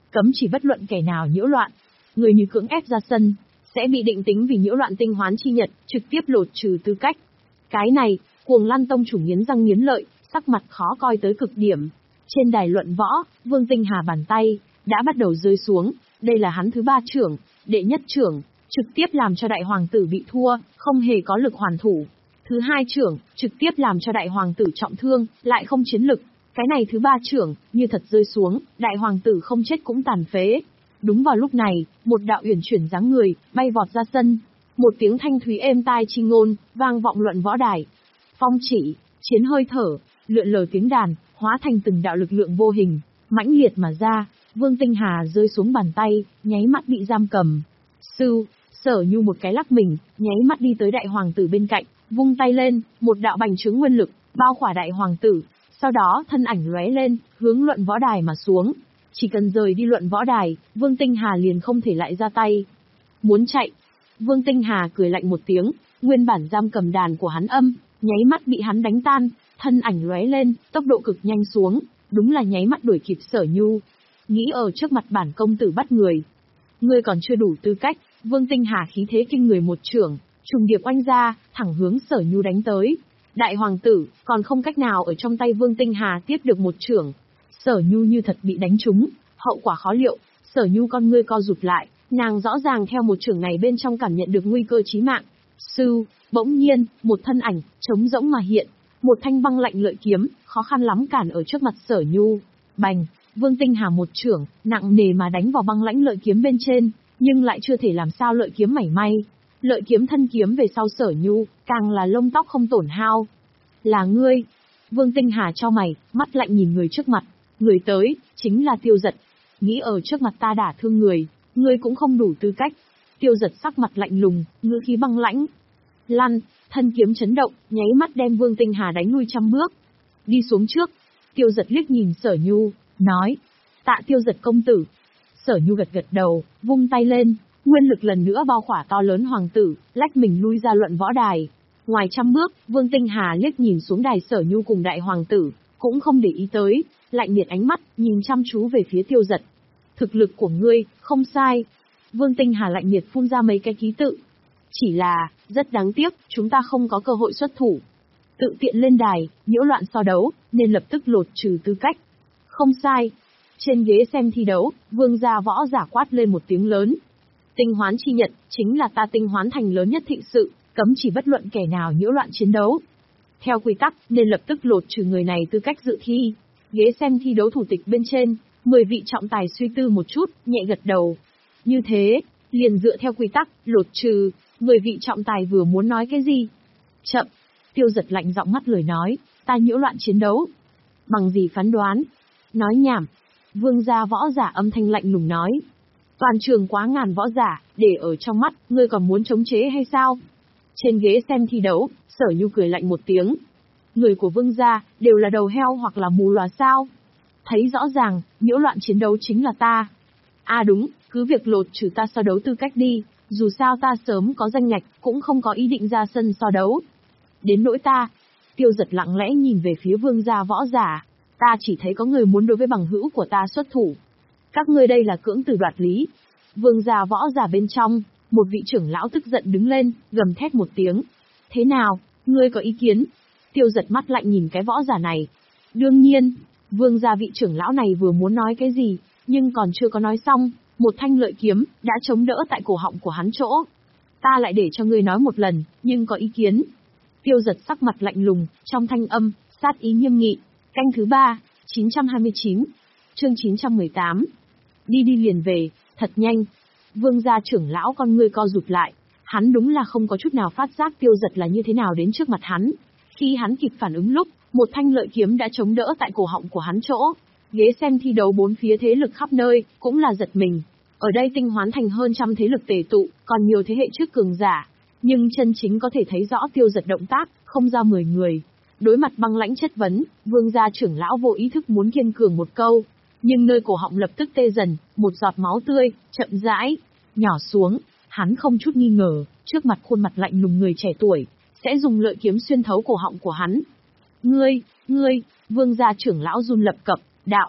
cấm chỉ bất luận kẻ nào nhiễu loạn. Người như cưỡng ép ra sân, sẽ bị định tính vì nhiễu loạn tinh hoán chi nhật, trực tiếp lột trừ tư cách. Cái này, Cuồng Lan tông chủ nghiến răng nghiến lợi, sắc mặt khó coi tới cực điểm. Trên đài luận võ, Vương Tinh Hà bàn tay đã bắt đầu rơi xuống, đây là hắn thứ ba trưởng, đệ nhất trưởng, trực tiếp làm cho đại hoàng tử bị thua, không hề có lực hoàn thủ. Thứ hai trưởng, trực tiếp làm cho đại hoàng tử trọng thương, lại không chiến lực. Cái này thứ ba trưởng, như thật rơi xuống, đại hoàng tử không chết cũng tàn phế. Đúng vào lúc này, một đạo uyển chuyển dáng người, bay vọt ra sân. Một tiếng thanh thúy êm tai chi ngôn, vang vọng luận võ đài. Phong chỉ, chiến hơi thở, lượn lờ tiếng đàn, hóa thành từng đạo lực lượng vô hình, mãnh liệt mà ra. Vương Tinh Hà rơi xuống bàn tay, nháy mắt bị giam cầm. Sư, Sở Nhu một cái lắc mình, nháy mắt đi tới đại hoàng tử bên cạnh, vung tay lên, một đạo bành trướng nguyên lực, bao khỏa đại hoàng tử. Sau đó thân ảnh lóe lên, hướng luận võ đài mà xuống. Chỉ cần rời đi luận võ đài, Vương Tinh Hà liền không thể lại ra tay. Muốn chạy. Vương Tinh Hà cười lạnh một tiếng, nguyên bản giam cầm đàn của hắn âm, nháy mắt bị hắn đánh tan, thân ảnh lóe lên, tốc độ cực nhanh xuống, đúng là nháy mắt đuổi kịp Sở Nhu. Nghĩ ở trước mặt bản công tử bắt người. Ngươi còn chưa đủ tư cách. Vương Tinh Hà khí thế kinh người một trưởng, trùng điệp oanh ra, thẳng hướng Sở Nhu đánh tới. Đại hoàng tử, còn không cách nào ở trong tay Vương Tinh Hà tiếp được một trưởng. Sở Nhu như thật bị đánh trúng, hậu quả khó liệu. Sở Nhu con ngươi co rụt lại, nàng rõ ràng theo một trưởng này bên trong cảm nhận được nguy cơ chí mạng. Sư, bỗng nhiên, một thân ảnh, trống rỗng mà hiện. Một thanh băng lạnh lợi kiếm, khó khăn lắm cản ở trước mặt Sở Nhu. Bành, Vương Tinh Hà một trưởng, nặng nề mà đánh vào băng lãnh lợi kiếm bên trên, nhưng lại chưa thể làm sao lợi kiếm mảy may. Lợi kiếm thân kiếm về sau Sở Nhu, càng là lông tóc không tổn hao. Là ngươi. Vương Tinh Hà chau mày, mắt lạnh nhìn người trước mặt. Người tới, chính là Tiêu Dật. Nghĩ ở trước mặt ta đả thương người, ngươi cũng không đủ tư cách. Tiêu Dật sắc mặt lạnh lùng, ngữ khí băng lãnh. Lăn, thân kiếm chấn động, nháy mắt đem Vương Tinh Hà đánh lui trăm bước. Đi xuống trước. Tiêu Dật liếc nhìn Sở Nhu, nói. Tạ Tiêu Dật công tử. Sở Nhu gật gật đầu, vung tay lên, nguyên lực lần nữa bao khỏa to lớn hoàng tử, lách mình lui ra luận võ đài. Ngoài trăm bước, Vương Tinh Hà liếc nhìn xuống đài Sở Nhu cùng đại hoàng tử, cũng không để ý tới, lạnh nhiệt ánh mắt, nhìn chăm chú về phía Tiêu Dật. Thực lực của ngươi, không sai. Vương Tinh Hà lạnh nhiệt phun ra mấy cái ký tự. Chỉ là, rất đáng tiếc, chúng ta không có cơ hội xuất thủ. Tự tiện lên đài, nhiễu loạn so đấu, nên lập tức lột trừ tư cách. Không sai. Trên ghế xem thi đấu, Vương gia võ giả quát lên một tiếng lớn. Tinh hoán chi nhật, chính là ta tinh hoán thành lớn nhất thịnh sự, cấm chỉ bất luận kẻ nào nhiễu loạn chiến đấu. Theo quy tắc, nên lập tức lột trừ người này tư cách dự thi. Ghế xem thi đấu thủ tịch bên trên, mười vị trọng tài suy tư một chút, nhẹ gật đầu. Như thế, liền dựa theo quy tắc, lột trừ, mười vị trọng tài vừa muốn nói cái gì? Chậm. Tiêu Dật lạnh giọng ngắt lời nói, ta nhiễu loạn chiến đấu. Bằng gì phán đoán? Nói nhảm. Vương gia võ giả âm thanh lạnh lùng nói. Toàn trường quá ngàn võ giả, để ở trong mắt, ngươi còn muốn chống chế hay sao? Trên ghế xem thi đấu, Sở Nhu cười lạnh một tiếng. Người của Vương gia, đều là đầu heo hoặc là mù lòa sao? Thấy rõ ràng, nhiễu loạn chiến đấu chính là ta. À đúng, cứ việc lột trừ ta so đấu tư cách đi, dù sao ta sớm có danh ngạch, cũng không có ý định ra sân so đấu. Đến nỗi ta, Tiêu Dật lặng lẽ nhìn về phía Vương gia võ giả. Ta chỉ thấy có người muốn đối với bằng hữu của ta xuất thủ. Các ngươi đây là cưỡng từ đoạt lý. Vương gia võ giả bên trong, một vị trưởng lão tức giận đứng lên, gầm thét một tiếng. Thế nào, ngươi có ý kiến? Tiêu Dật mắt lạnh nhìn cái võ giả này. Đương nhiên, vương gia vị trưởng lão này vừa muốn nói cái gì, nhưng còn chưa có nói xong, một thanh lợi kiếm đã chống đỡ tại cổ họng của hắn chỗ. Ta lại để cho ngươi nói một lần, nhưng có ý kiến. Tiêu Dật sắc mặt lạnh lùng, trong thanh âm, sát ý nghiêm nghị. Canh thứ ba, chín trăm hai mươi chín, chương chín trăm mười tám. Đi đi liền về, thật nhanh. Vương gia trưởng lão con ngươi co rụt lại, hắn đúng là không có chút nào phát giác Tiêu Dật là như thế nào đến trước mặt hắn. Khi hắn kịp phản ứng lúc, một thanh lợi kiếm đã chống đỡ tại cổ họng của hắn chỗ. Ghế xem thi đấu bốn phía thế lực khắp nơi, cũng là giật mình. Ở đây tinh hoán thành hơn trăm thế lực tề tụ, còn nhiều thế hệ trước cường giả. Nhưng chân chính có thể thấy rõ Tiêu Dật động tác, không ra mười người. Đối mặt băng lãnh chất vấn, vương gia trưởng lão vô ý thức muốn kiên cường một câu. Nhưng nơi cổ họng lập tức tê dần, một giọt máu tươi, chậm rãi, nhỏ xuống. Hắn không chút nghi ngờ, trước mặt khuôn mặt lạnh lùng người trẻ tuổi, sẽ dùng lợi kiếm xuyên thấu cổ họng của hắn. Ngươi, ngươi, vương gia trưởng lão run lập cập, đạo.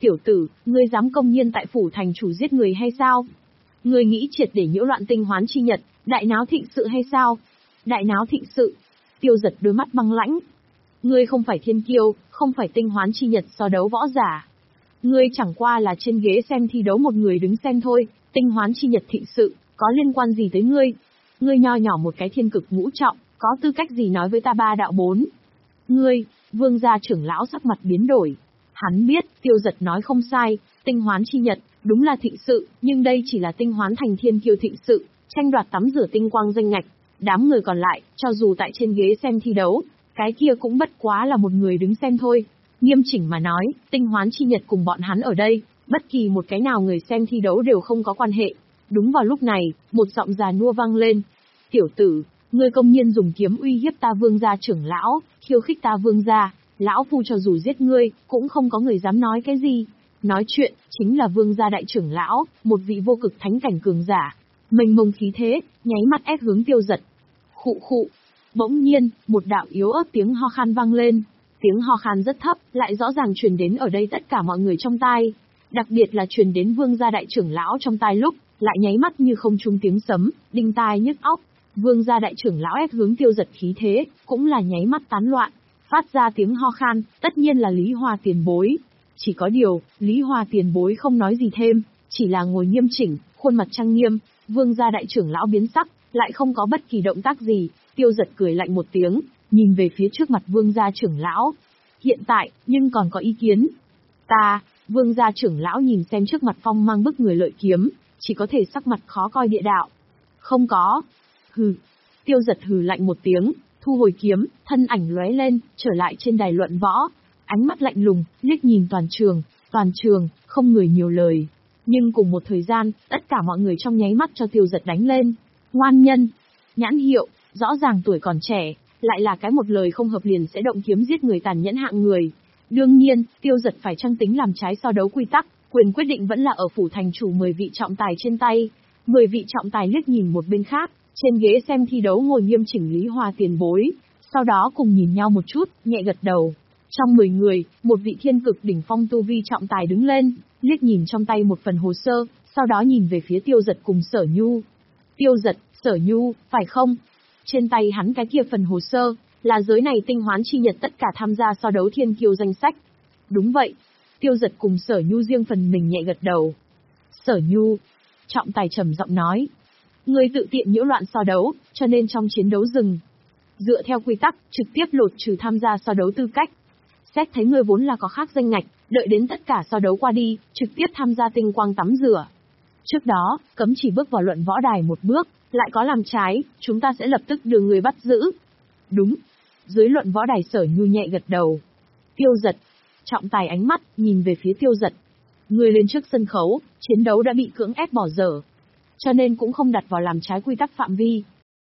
Tiểu tử, ngươi dám công nhiên tại phủ thành chủ giết người hay sao? Ngươi nghĩ triệt để nhiễu loạn tinh hoán chi nhật, đại náo thịnh sự hay sao? Đại náo thịnh sự. Tiêu Giật đôi mắt băng lãnh. Ngươi không phải thiên kiêu, không phải tinh hoán chi nhật so đấu võ giả. Ngươi chẳng qua là trên ghế xem thi đấu một người đứng xem thôi, tinh hoán chi nhật thịnh sự, có liên quan gì tới ngươi? Ngươi nho nhỏ một cái thiên cực ngũ trọng, có tư cách gì nói với ta ba đạo bốn? Ngươi, Vương gia trưởng lão sắc mặt biến đổi. Hắn biết, Tiêu Giật nói không sai, tinh hoán chi nhật, đúng là thịnh sự, nhưng đây chỉ là tinh hoán thành thiên kiêu thịnh sự, tranh đoạt tắm rửa tinh quang danh ngạch. Đám người còn lại, cho dù tại trên ghế xem thi đấu, cái kia cũng bất quá là một người đứng xem thôi. Nghiêm chỉnh mà nói, tinh hoán chi nhật cùng bọn hắn ở đây, bất kỳ một cái nào người xem thi đấu đều không có quan hệ. Đúng vào lúc này, một giọng già nua vang lên. Tiểu tử, ngươi công nhiên dùng kiếm uy hiếp ta Vương gia trưởng lão, khiêu khích ta Vương gia, lão phu cho dù giết ngươi, cũng không có người dám nói cái gì. Nói chuyện, chính là Vương gia đại trưởng lão, một vị vô cực thánh cảnh cường giả. Mênh mông khí thế, nháy mắt ép hướng Tiêu Giật. Khụ khụ. Bỗng nhiên, một đạo yếu ớt tiếng ho khan vang lên. Tiếng ho khan rất thấp, lại rõ ràng truyền đến ở đây tất cả mọi người trong tai. Đặc biệt là truyền đến Vương gia đại trưởng lão trong tai lúc, lại nháy mắt như không trung tiếng sấm, đinh tai nhức óc. Vương gia đại trưởng lão ép hướng Tiêu Giật khí thế, cũng là nháy mắt tán loạn, phát ra tiếng ho khan, tất nhiên là Lý Hoa tiền bối. Chỉ có điều, Lý Hoa tiền bối không nói gì thêm, chỉ là ngồi nghiêm chỉnh, khuôn mặt trang nghiêm. Vương gia đại trưởng lão biến sắc, lại không có bất kỳ động tác gì. Tiêu Giật cười lạnh một tiếng, nhìn về phía trước mặt Vương gia trưởng lão. Hiện tại, nhưng còn có ý kiến. Ta, Vương gia trưởng lão nhìn xem trước mặt phong mang bức người lợi kiếm, chỉ có thể sắc mặt khó coi địa đạo. Không có. Hừ. Tiêu Giật hừ lạnh một tiếng, thu hồi kiếm, thân ảnh lóe lên, trở lại trên đài luận võ. Ánh mắt lạnh lùng, liếc nhìn toàn trường, toàn trường, không người nhiều lời. Nhưng cùng một thời gian, tất cả mọi người trong nháy mắt cho Tiêu Giật đánh lên. Ngoan nhân, nhãn hiệu, rõ ràng tuổi còn trẻ, lại là cái một lời không hợp liền sẽ động kiếm giết người tàn nhẫn hạng người. Đương nhiên, Tiêu Giật phải chăng tính làm trái so đấu quy tắc, quyền quyết định vẫn là ở phủ thành chủ mười vị trọng tài trên tay. mười vị trọng tài liếc nhìn một bên khác, trên ghế xem thi đấu ngồi nghiêm chỉnh Lý Hoa tiền bối, sau đó cùng nhìn nhau một chút, nhẹ gật đầu. Trong mười người, một vị thiên cực đỉnh phong tu vi trọng tài đứng lên, liếc nhìn trong tay một phần hồ sơ, sau đó nhìn về phía Tiêu Giật cùng Sở Nhu. Tiêu Giật, Sở Nhu, phải không? Trên tay hắn cái kia phần hồ sơ, là giới này tinh hoán chi nhật tất cả tham gia so đấu thiên kiêu danh sách. Đúng vậy. Tiêu Giật cùng Sở Nhu riêng phần mình nhẹ gật đầu. Sở Nhu, trọng tài trầm giọng nói. Người tự tiện nhiễu loạn so đấu, cho nên trong chiến đấu dừng. Dựa theo quy tắc, trực tiếp lột trừ tham gia so đấu tư cách. Xét thấy ngươi vốn là có khác danh ngạch, đợi đến tất cả so đấu qua đi, trực tiếp tham gia tinh quang tắm rửa. Trước đó, cấm chỉ bước vào luận võ đài một bước, lại có làm trái, chúng ta sẽ lập tức đưa người bắt giữ. Đúng. Dưới luận võ đài Sở Nhu nhẹ gật đầu. Tiêu Giật. Trọng tài ánh mắt, nhìn về phía Tiêu Giật. Người lên trước sân khấu, chiến đấu đã bị cưỡng ép bỏ dở. Cho nên cũng không đặt vào làm trái quy tắc phạm vi.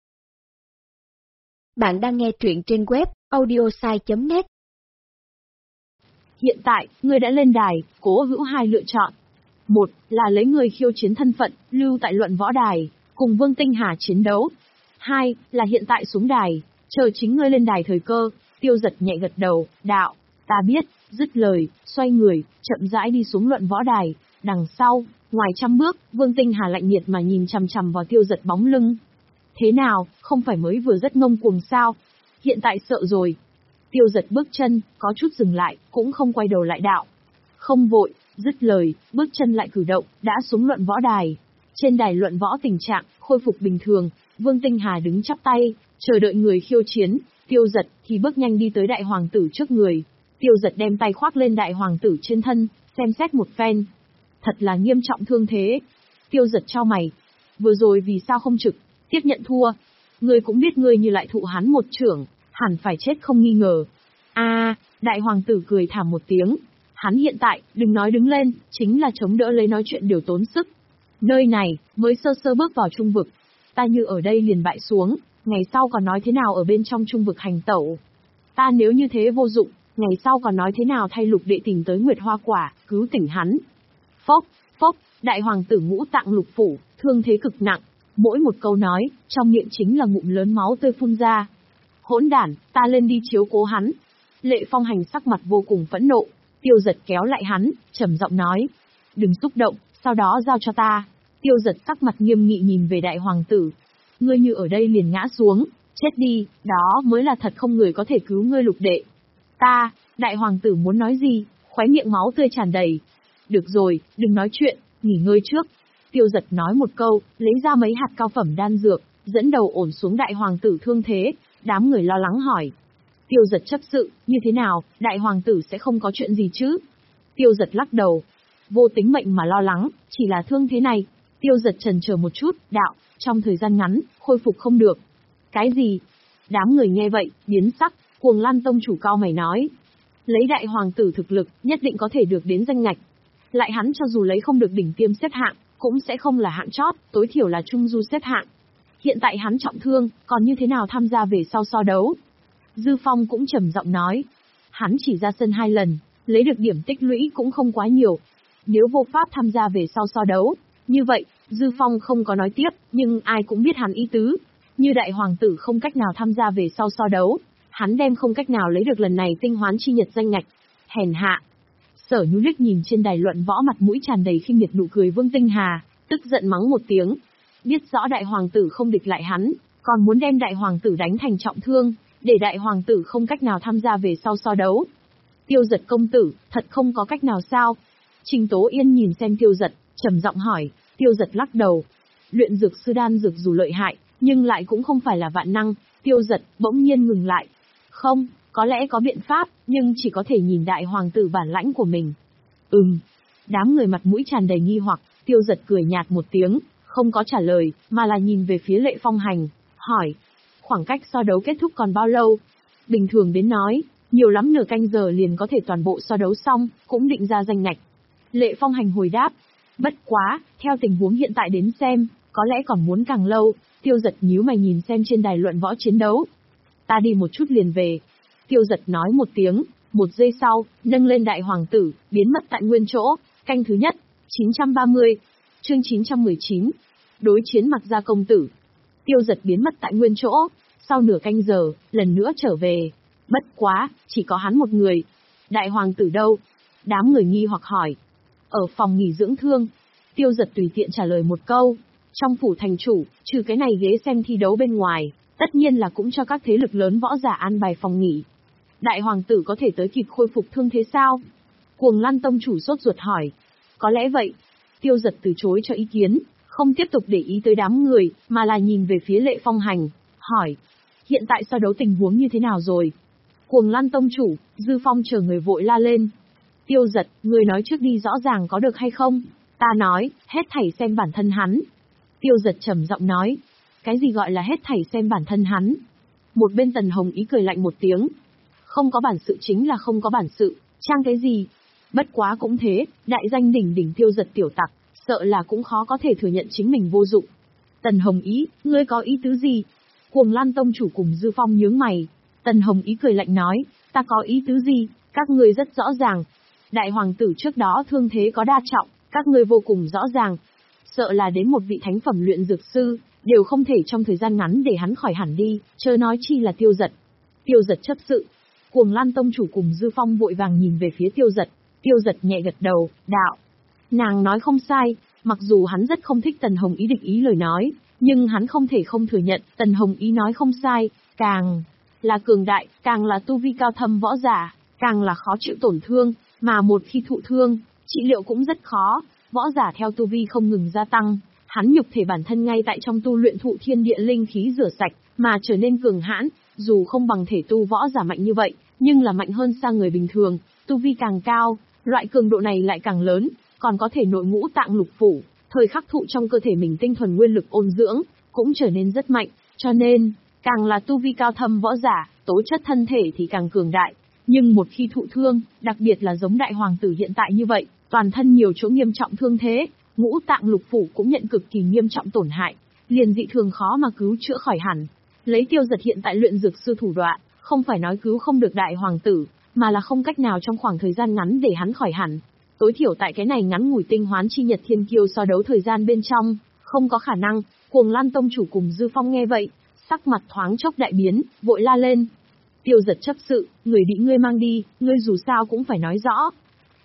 Bạn đang nghe truyện trên web audiosai chấm net. Hiện tại, người đã lên đài, Cố Hữu hai lựa chọn. Một, là lấy người khiêu chiến thân phận, lưu tại luận võ đài, cùng Vương Tinh Hà chiến đấu. Hai, là hiện tại xuống đài, chờ chính ngươi lên đài thời cơ. Tiêu Giật nhẹ gật đầu, đạo, ta biết, dứt lời, xoay người, chậm rãi đi xuống luận võ đài. Đằng sau, ngoài trăm bước, Vương Tinh Hà lạnh nhiệt mà nhìn chằm chằm vào Tiêu Giật bóng lưng. Thế nào, không phải mới vừa rất ngông cuồng sao? Hiện tại sợ rồi. Tiêu Giật bước chân, có chút dừng lại, cũng không quay đầu lại đạo. Không vội, dứt lời, bước chân lại cử động, đã xuống luận võ đài. Trên đài luận võ tình trạng, khôi phục bình thường, Vương Tinh Hà đứng chắp tay, chờ đợi người khiêu chiến. Tiêu Giật thì bước nhanh đi tới đại hoàng tử trước người. Tiêu Giật đem tay khoác lên đại hoàng tử trên thân, xem xét một phen. Thật là nghiêm trọng thương thế. Tiêu Giật chau mày. Vừa rồi vì sao không trực, tiếp nhận thua. Ngươi cũng biết ngươi như lại thụ hắn một chưởng, hẳn phải chết không nghi ngờ. A, à, đại hoàng tử cười thảm một tiếng. Hắn hiện tại, đừng nói đứng lên, chính là chống đỡ lấy nói chuyện đều tốn sức. Nơi này, mới sơ sơ bước vào trung vực. Ta như ở đây liền bại xuống, ngày sau còn nói thế nào ở bên trong trung vực hành tẩu. Ta nếu như thế vô dụng, ngày sau còn nói thế nào thay lục đệ tình tới Nguyệt Hoa Quả, cứu tỉnh hắn. Phốc, phốc, đại hoàng tử ngũ tạng lục phủ, thương thế cực nặng. Mỗi một câu nói, trong miệng chính là ngụm lớn máu tươi phun ra. Hỗn đản, ta lên đi chiếu cố hắn. Lệ Phong Hành sắc mặt vô cùng phẫn nộ. Tiêu Dật kéo lại hắn, trầm giọng nói. Đừng xúc động, sau đó giao cho ta. Tiêu Dật sắc mặt nghiêm nghị nhìn về đại hoàng tử. Ngươi như ở đây liền ngã xuống, chết đi, đó mới là thật không người có thể cứu ngươi lục đệ. Ta, đại hoàng tử muốn nói gì, khóe miệng máu tươi tràn đầy. Được rồi, đừng nói chuyện, nghỉ ngơi trước. Tiêu Dật nói một câu, lấy ra mấy hạt cao phẩm đan dược, dẫn đầu ổn xuống đại hoàng tử thương thế, đám người lo lắng hỏi. Tiêu Dật chấp sự, như thế nào, đại hoàng tử sẽ không có chuyện gì chứ? Tiêu Dật lắc đầu. Vô tính mệnh mà lo lắng, chỉ là thương thế này. Tiêu Dật chần chờ một chút, đạo, trong thời gian ngắn, khôi phục không được. Cái gì? Đám người nghe vậy, biến sắc, Cuồng Lan tông chủ cao mày nói. Lấy đại hoàng tử thực lực, nhất định có thể được đến danh ngạch. Lại hắn cho dù lấy không được đỉnh tiêm xếp hạng, cũng sẽ không là hạng chót, tối thiểu là trung du xếp hạng. Hiện tại hắn trọng thương, còn như thế nào tham gia về sau so đấu? Dư Phong cũng trầm giọng nói. Hắn chỉ ra sân hai lần, lấy được điểm tích lũy cũng không quá nhiều. Nếu vô pháp tham gia về sau so đấu, như vậy, Dư Phong không có nói tiếp, nhưng ai cũng biết hắn ý tứ. Như đại hoàng tử không cách nào tham gia về sau so đấu, hắn đem không cách nào lấy được lần này tinh hoán chi nhật danh ngạch. Hèn hạ. Sở Nhu Lích nhìn trên đài luận võ mặt mũi tràn đầy khinh miệt nụ cười Vương Tinh Hà, tức giận mắng một tiếng. Biết rõ đại hoàng tử không địch lại hắn, còn muốn đem đại hoàng tử đánh thành trọng thương, để đại hoàng tử không cách nào tham gia về sau so đấu. Tiêu Dật công tử, thật không có cách nào sao? Trình Tố Yên nhìn xem Tiêu Dật, trầm giọng hỏi. Tiêu Dật lắc đầu. Luyện dược sư đan dược dù lợi hại, nhưng lại cũng không phải là vạn năng. Tiêu Dật bỗng nhiên ngừng lại. Không, có lẽ có biện pháp, nhưng chỉ có thể nhìn đại hoàng tử bản lãnh của mình. Ừm. Đám người mặt mũi tràn đầy nghi hoặc, Tiêu Dật cười nhạt một tiếng, không có trả lời, mà là nhìn về phía Lệ Phong Hành, hỏi. Khoảng cách so đấu kết thúc còn bao lâu? Bình thường đến nói, nhiều lắm nửa canh giờ liền có thể toàn bộ so đấu xong, cũng định ra danh ngạch. Lệ Phong Hành hồi đáp. Bất quá, theo tình huống hiện tại đến xem, có lẽ còn muốn càng lâu. Tiêu Dật nhíu mày nhìn xem trên đài luận võ chiến đấu. Ta đi một chút liền về. Tiêu Dật nói một tiếng, một giây sau, nâng lên đại hoàng tử, biến mất tại nguyên chỗ. Canh thứ nhất, chín trăm ba mươi, chương chín trăm mười chín, đối chiến Mặc Gia công tử. Tiêu Dật biến mất tại nguyên chỗ, sau nửa canh giờ, lần nữa trở về. Bất quá, chỉ có hắn một người. Đại hoàng tử đâu? Đám người nghi hoặc hỏi. Ở phòng nghỉ dưỡng thương. Tiêu Dật tùy tiện trả lời một câu. Trong phủ thành chủ, trừ cái này ghế xem thi đấu bên ngoài, tất nhiên là cũng cho các thế lực lớn võ giả an bài phòng nghỉ. Đại hoàng tử có thể tới kịp khôi phục thương thế sao? Cuồng Lan tông chủ sốt ruột hỏi. Có lẽ vậy. Tiêu Dật từ chối cho ý kiến, không tiếp tục để ý tới đám người, mà là nhìn về phía Lệ Phong Hành, hỏi. Hiện tại so đấu tình huống như thế nào rồi? Cuồng Lan tông chủ, Dư Phong chờ người vội la lên. Tiêu Dật, người nói trước đi rõ ràng có được hay không? Ta nói, hết thảy xem bản thân hắn. Tiêu Dật trầm giọng nói. Cái gì gọi là hết thảy xem bản thân hắn? Một bên Tần Hồng Ý cười lạnh một tiếng. Không có bản sự chính là không có bản sự, trang cái gì? Bất quá cũng thế, đại danh đỉnh đỉnh Tiêu Dật tiểu tặc, sợ là cũng khó có thể thừa nhận chính mình vô dụng. Tần Hồng Ý, ngươi có ý tứ gì? Cuồng Lan tông chủ cùng Dư Phong nhướng mày. Tần Hồng Ý cười lạnh nói, ta có ý tứ gì, các ngươi rất rõ ràng. Đại hoàng tử trước đó thương thế có đa trọng, các ngươi vô cùng rõ ràng. Sợ là đến một vị thánh phẩm luyện dược sư, đều không thể trong thời gian ngắn để hắn khỏi hẳn đi, chớ nói chi là Tiêu Dật. Tiêu Dật chấp sự. Cuồng Lan tông chủ cùng Dư Phong vội vàng nhìn về phía Tiêu Dật. Tiêu Dật nhẹ gật đầu, đạo. Nàng nói không sai, mặc dù hắn rất không thích Tần Hồng Ý địch ý lời nói, nhưng hắn không thể không thừa nhận Tần Hồng Ý nói không sai, càng là cường đại, càng là tu vi cao thâm võ giả, càng là khó chịu tổn thương, mà một khi thụ thương, trị liệu cũng rất khó, võ giả theo tu vi không ngừng gia tăng, hắn nhục thể bản thân ngay tại trong tu luyện thụ thiên địa linh khí rửa sạch, mà trở nên cường hãn, dù không bằng thể tu võ giả mạnh như vậy, nhưng là mạnh hơn xa người bình thường, tu vi càng cao, loại cường độ này lại càng lớn, còn có thể nội ngũ tạng lục phủ, thời khắc thụ trong cơ thể mình tinh thuần nguyên lực ôn dưỡng, cũng trở nên rất mạnh, cho nên, càng là tu vi cao thâm võ giả, tố chất thân thể thì càng cường đại, nhưng một khi thụ thương, đặc biệt là giống đại hoàng tử hiện tại như vậy, toàn thân nhiều chỗ nghiêm trọng thương thế, ngũ tạng lục phủ cũng nhận cực kỳ nghiêm trọng tổn hại, liền dị thường khó mà cứu chữa khỏi hẳn. Lấy Tiêu Dật hiện tại luyện dược sư thủ đoạn, không phải nói cứu không được đại hoàng tử, mà là không cách nào trong khoảng thời gian ngắn để hắn khỏi hẳn. Tối thiểu tại cái này ngắn ngủi tinh hoán chi nhật thiên kiêu so đấu thời gian bên trong, không có khả năng. Cuồng Lan tông chủ cùng Dư Phong nghe vậy, sắc mặt thoáng chốc đại biến, vội la lên. Tiêu Dật chấp sự, người bị ngươi mang đi, ngươi dù sao cũng phải nói rõ.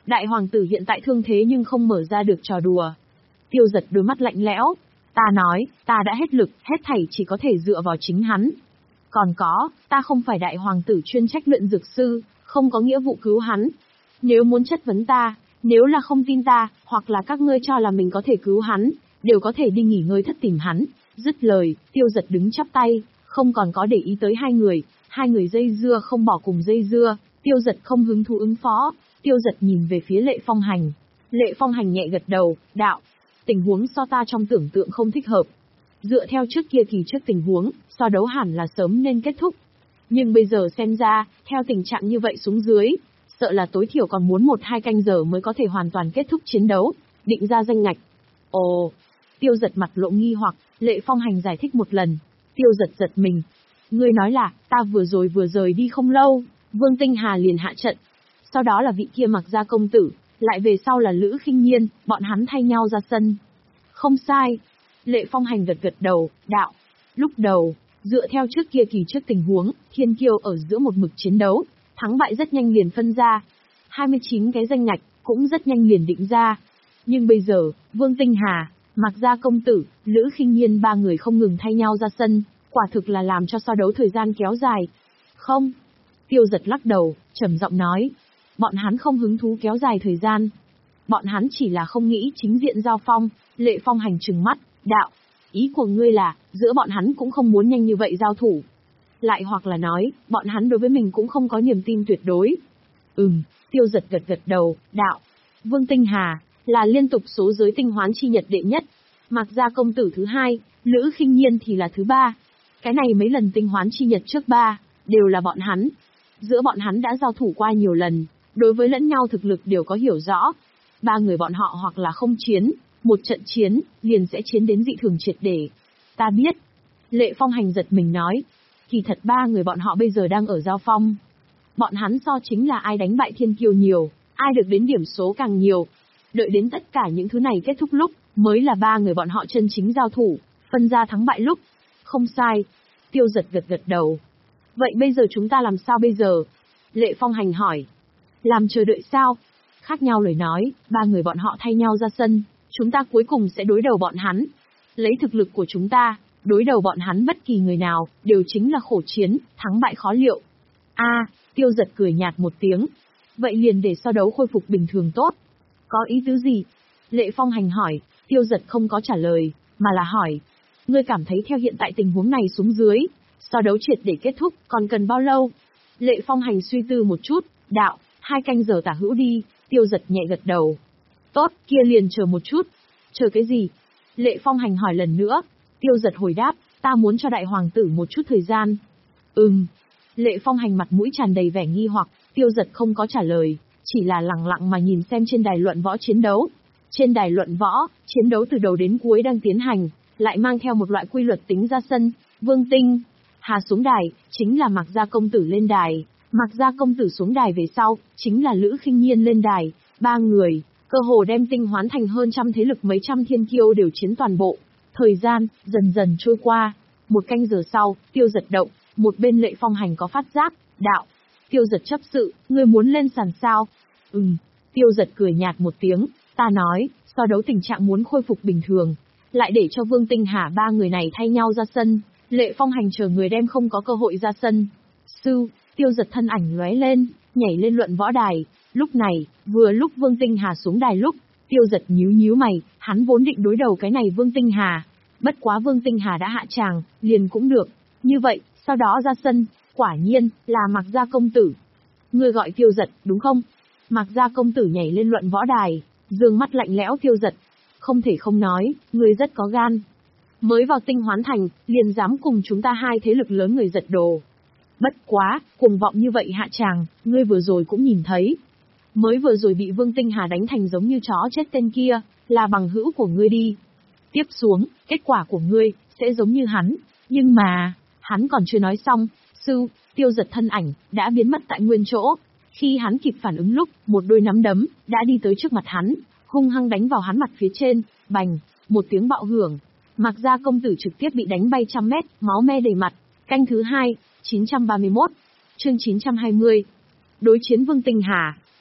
Đại hoàng tử hiện tại thương thế nhưng không mở ra được trò đùa. Tiêu Giật đôi mắt lạnh lẽo. Ta nói, ta đã hết lực, hết thảy chỉ có thể dựa vào chính hắn. Còn có, ta không phải đại hoàng tử chuyên trách luyện dược sư, không có nghĩa vụ cứu hắn. Nếu muốn chất vấn ta, nếu là không tin ta, hoặc là các ngươi cho là mình có thể cứu hắn, đều có thể đi nghỉ ngơi thất tìm hắn. Dứt lời, Tiêu Giật đứng chắp tay, không còn có để ý tới hai người, hai người dây dưa không bỏ cùng dây dưa, Tiêu Giật không hứng thú ứng phó. Tiêu Giật nhìn về phía Lệ Phong Hành. Lệ Phong Hành nhẹ gật đầu, đạo, tình huống so ta trong tưởng tượng không thích hợp. Dựa theo trước kia kỳ trước tình huống, so đấu hẳn là sớm nên kết thúc. Nhưng bây giờ xem ra, theo tình trạng như vậy xuống dưới, sợ là tối thiểu còn muốn một hai canh giờ mới có thể hoàn toàn kết thúc chiến đấu, định ra danh ngạch. Ồ, Tiêu Giật mặt lộ nghi hoặc, Lệ Phong Hành giải thích một lần. Tiêu Giật giật mình. Ngươi nói là, ta vừa rồi vừa rời đi không lâu, Vương Tinh Hà liền hạ trận. Sau đó là vị kia Mặc Gia công tử, lại về sau là Lữ Khinh Nhiên, bọn hắn thay nhau ra sân. Không sai. Lệ Phong Hành gật gật đầu, đạo. Lúc đầu, dựa theo trước kia kỳ trước tình huống, thiên kiêu ở giữa một mực chiến đấu, thắng bại rất nhanh liền phân ra. hai mươi chín cái danh ngạch, cũng rất nhanh liền định ra. Nhưng bây giờ, Vương Tinh Hà, Mặc Gia công tử, Lữ Khinh Nhiên ba người không ngừng thay nhau ra sân, quả thực là làm cho so đấu thời gian kéo dài. Không. Tiêu Giật lắc đầu, trầm giọng nói. Bọn hắn không hứng thú kéo dài thời gian. Bọn hắn chỉ là không nghĩ chính diện giao phong. Lệ Phong Hành trừng mắt, đạo. Ý của ngươi là, giữa bọn hắn cũng không muốn nhanh như vậy giao thủ. Lại hoặc là nói, bọn hắn đối với mình cũng không có niềm tin tuyệt đối. Ừm, Tiêu Giật gật gật đầu, đạo. Vương Tinh Hà, là liên tục số giới tinh hoán chi nhật đệ nhất. Mặc Gia công tử thứ hai, Lữ Khinh Nhiên thì là thứ ba. Cái này mấy lần tinh hoán chi nhật trước ba, đều là bọn hắn. Giữa bọn hắn đã giao thủ qua nhiều lần, đối với lẫn nhau thực lực đều có hiểu rõ. Ba người bọn họ hoặc là không chiến, một trận chiến, liền sẽ chiến đến dị thường triệt để. Ta biết. Lệ Phong Hành giật mình nói. Kỳ thật ba người bọn họ bây giờ đang ở giao phong. Bọn hắn so chính là ai đánh bại thiên kiêu nhiều, ai được đến điểm số càng nhiều. Đợi đến tất cả những thứ này kết thúc lúc, mới là ba người bọn họ chân chính giao thủ, phân ra thắng bại lúc. Không sai. Tiêu Giật gật gật đầu. Vậy bây giờ chúng ta làm sao bây giờ? Lệ Phong Hành hỏi. Làm chờ đợi sao? Khác nhau lời nói, ba người bọn họ thay nhau ra sân, chúng ta cuối cùng sẽ đối đầu bọn hắn. Lấy thực lực của chúng ta, đối đầu bọn hắn bất kỳ người nào, đều chính là khổ chiến, thắng bại khó liệu. A, Tiêu Giật cười nhạt một tiếng. Vậy liền để so đấu khôi phục bình thường tốt. Có ý tứ gì? Lệ Phong Hành hỏi. Tiêu Giật không có trả lời, mà là hỏi. Ngươi cảm thấy theo hiện tại tình huống này xuống dưới, so đấu triệt để kết thúc, còn cần bao lâu? Lệ Phong Hành suy tư một chút, đạo, hai canh giờ tả hữu đi. Tiêu Giật nhẹ gật đầu. Tốt, kia liền chờ một chút. Chờ cái gì? Lệ Phong Hành hỏi lần nữa. Tiêu Giật hồi đáp, ta muốn cho đại hoàng tử một chút thời gian. Ừm. Lệ Phong Hành mặt mũi tràn đầy vẻ nghi hoặc, Tiêu Giật không có trả lời, chỉ là lặng lặng mà nhìn xem trên đài luận võ chiến đấu. Trên đài luận võ, chiến đấu từ đầu đến cuối đang tiến hành, lại mang theo một loại quy luật tính ra sân. Vương Tinh Hà xuống đài, chính là Mặc Gia công tử lên đài. Mặc Gia công tử xuống đài về sau, chính là Lữ Khinh Nhiên lên đài. Ba người, cơ hồ đem tinh hoán thành hơn trăm thế lực mấy trăm thiên kiêu đều chiến toàn bộ. Thời gian, dần dần trôi qua. Một canh giờ sau, Tiêu Giật động, một bên Lệ Phong Hành có phát giác, đạo. Tiêu Giật chấp sự, ngươi muốn lên sàn sao? Ừm, Tiêu Giật cười nhạt một tiếng, ta nói, so đấu tình trạng muốn khôi phục bình thường. Lại để cho Vương Tinh Hà ba người này thay nhau ra sân. Lệ Phong Hành chờ người đem không có cơ hội ra sân. Sư, Tiêu Giật thân ảnh lóe lên, nhảy lên luận võ đài. Lúc này, vừa lúc Vương Tinh Hà xuống đài lúc, Tiêu Giật nhíu nhíu mày, hắn vốn định đối đầu cái này Vương Tinh Hà. Bất quá Vương Tinh Hà đã hạ tràng, liền cũng được. Như vậy, sau đó ra sân, quả nhiên, là Mặc Gia công tử. Ngươi gọi Tiêu Giật, đúng không? Mặc Gia công tử nhảy lên luận võ đài, dương mắt lạnh lẽo Tiêu Giật. Không thể không nói, ngươi rất có gan. Mới vào tinh hoán thành, liền dám cùng chúng ta hai thế lực lớn người giật đồ. Bất quá, cuồng vọng như vậy hạ tràng, ngươi vừa rồi cũng nhìn thấy. Mới vừa rồi bị Vương Tinh Hà đánh thành giống như chó chết tên kia, là bằng hữu của ngươi đi. Tiếp xuống, kết quả của ngươi, sẽ giống như hắn. Nhưng mà, hắn còn chưa nói xong, sư, Tiêu Giật thân ảnh, đã biến mất tại nguyên chỗ. Khi hắn kịp phản ứng lúc, một đôi nắm đấm, đã đi tới trước mặt hắn, hung hăng đánh vào hắn mặt phía trên, bành, một tiếng bạo hưởng. Mặc Gia công tử trực tiếp bị đánh bay trăm mét, máu me đầy mặt. Canh thứ hai, chín trăm ba mươi mốt, chương chín trăm hai mươi. Đối chiến Vương Tinh Hà,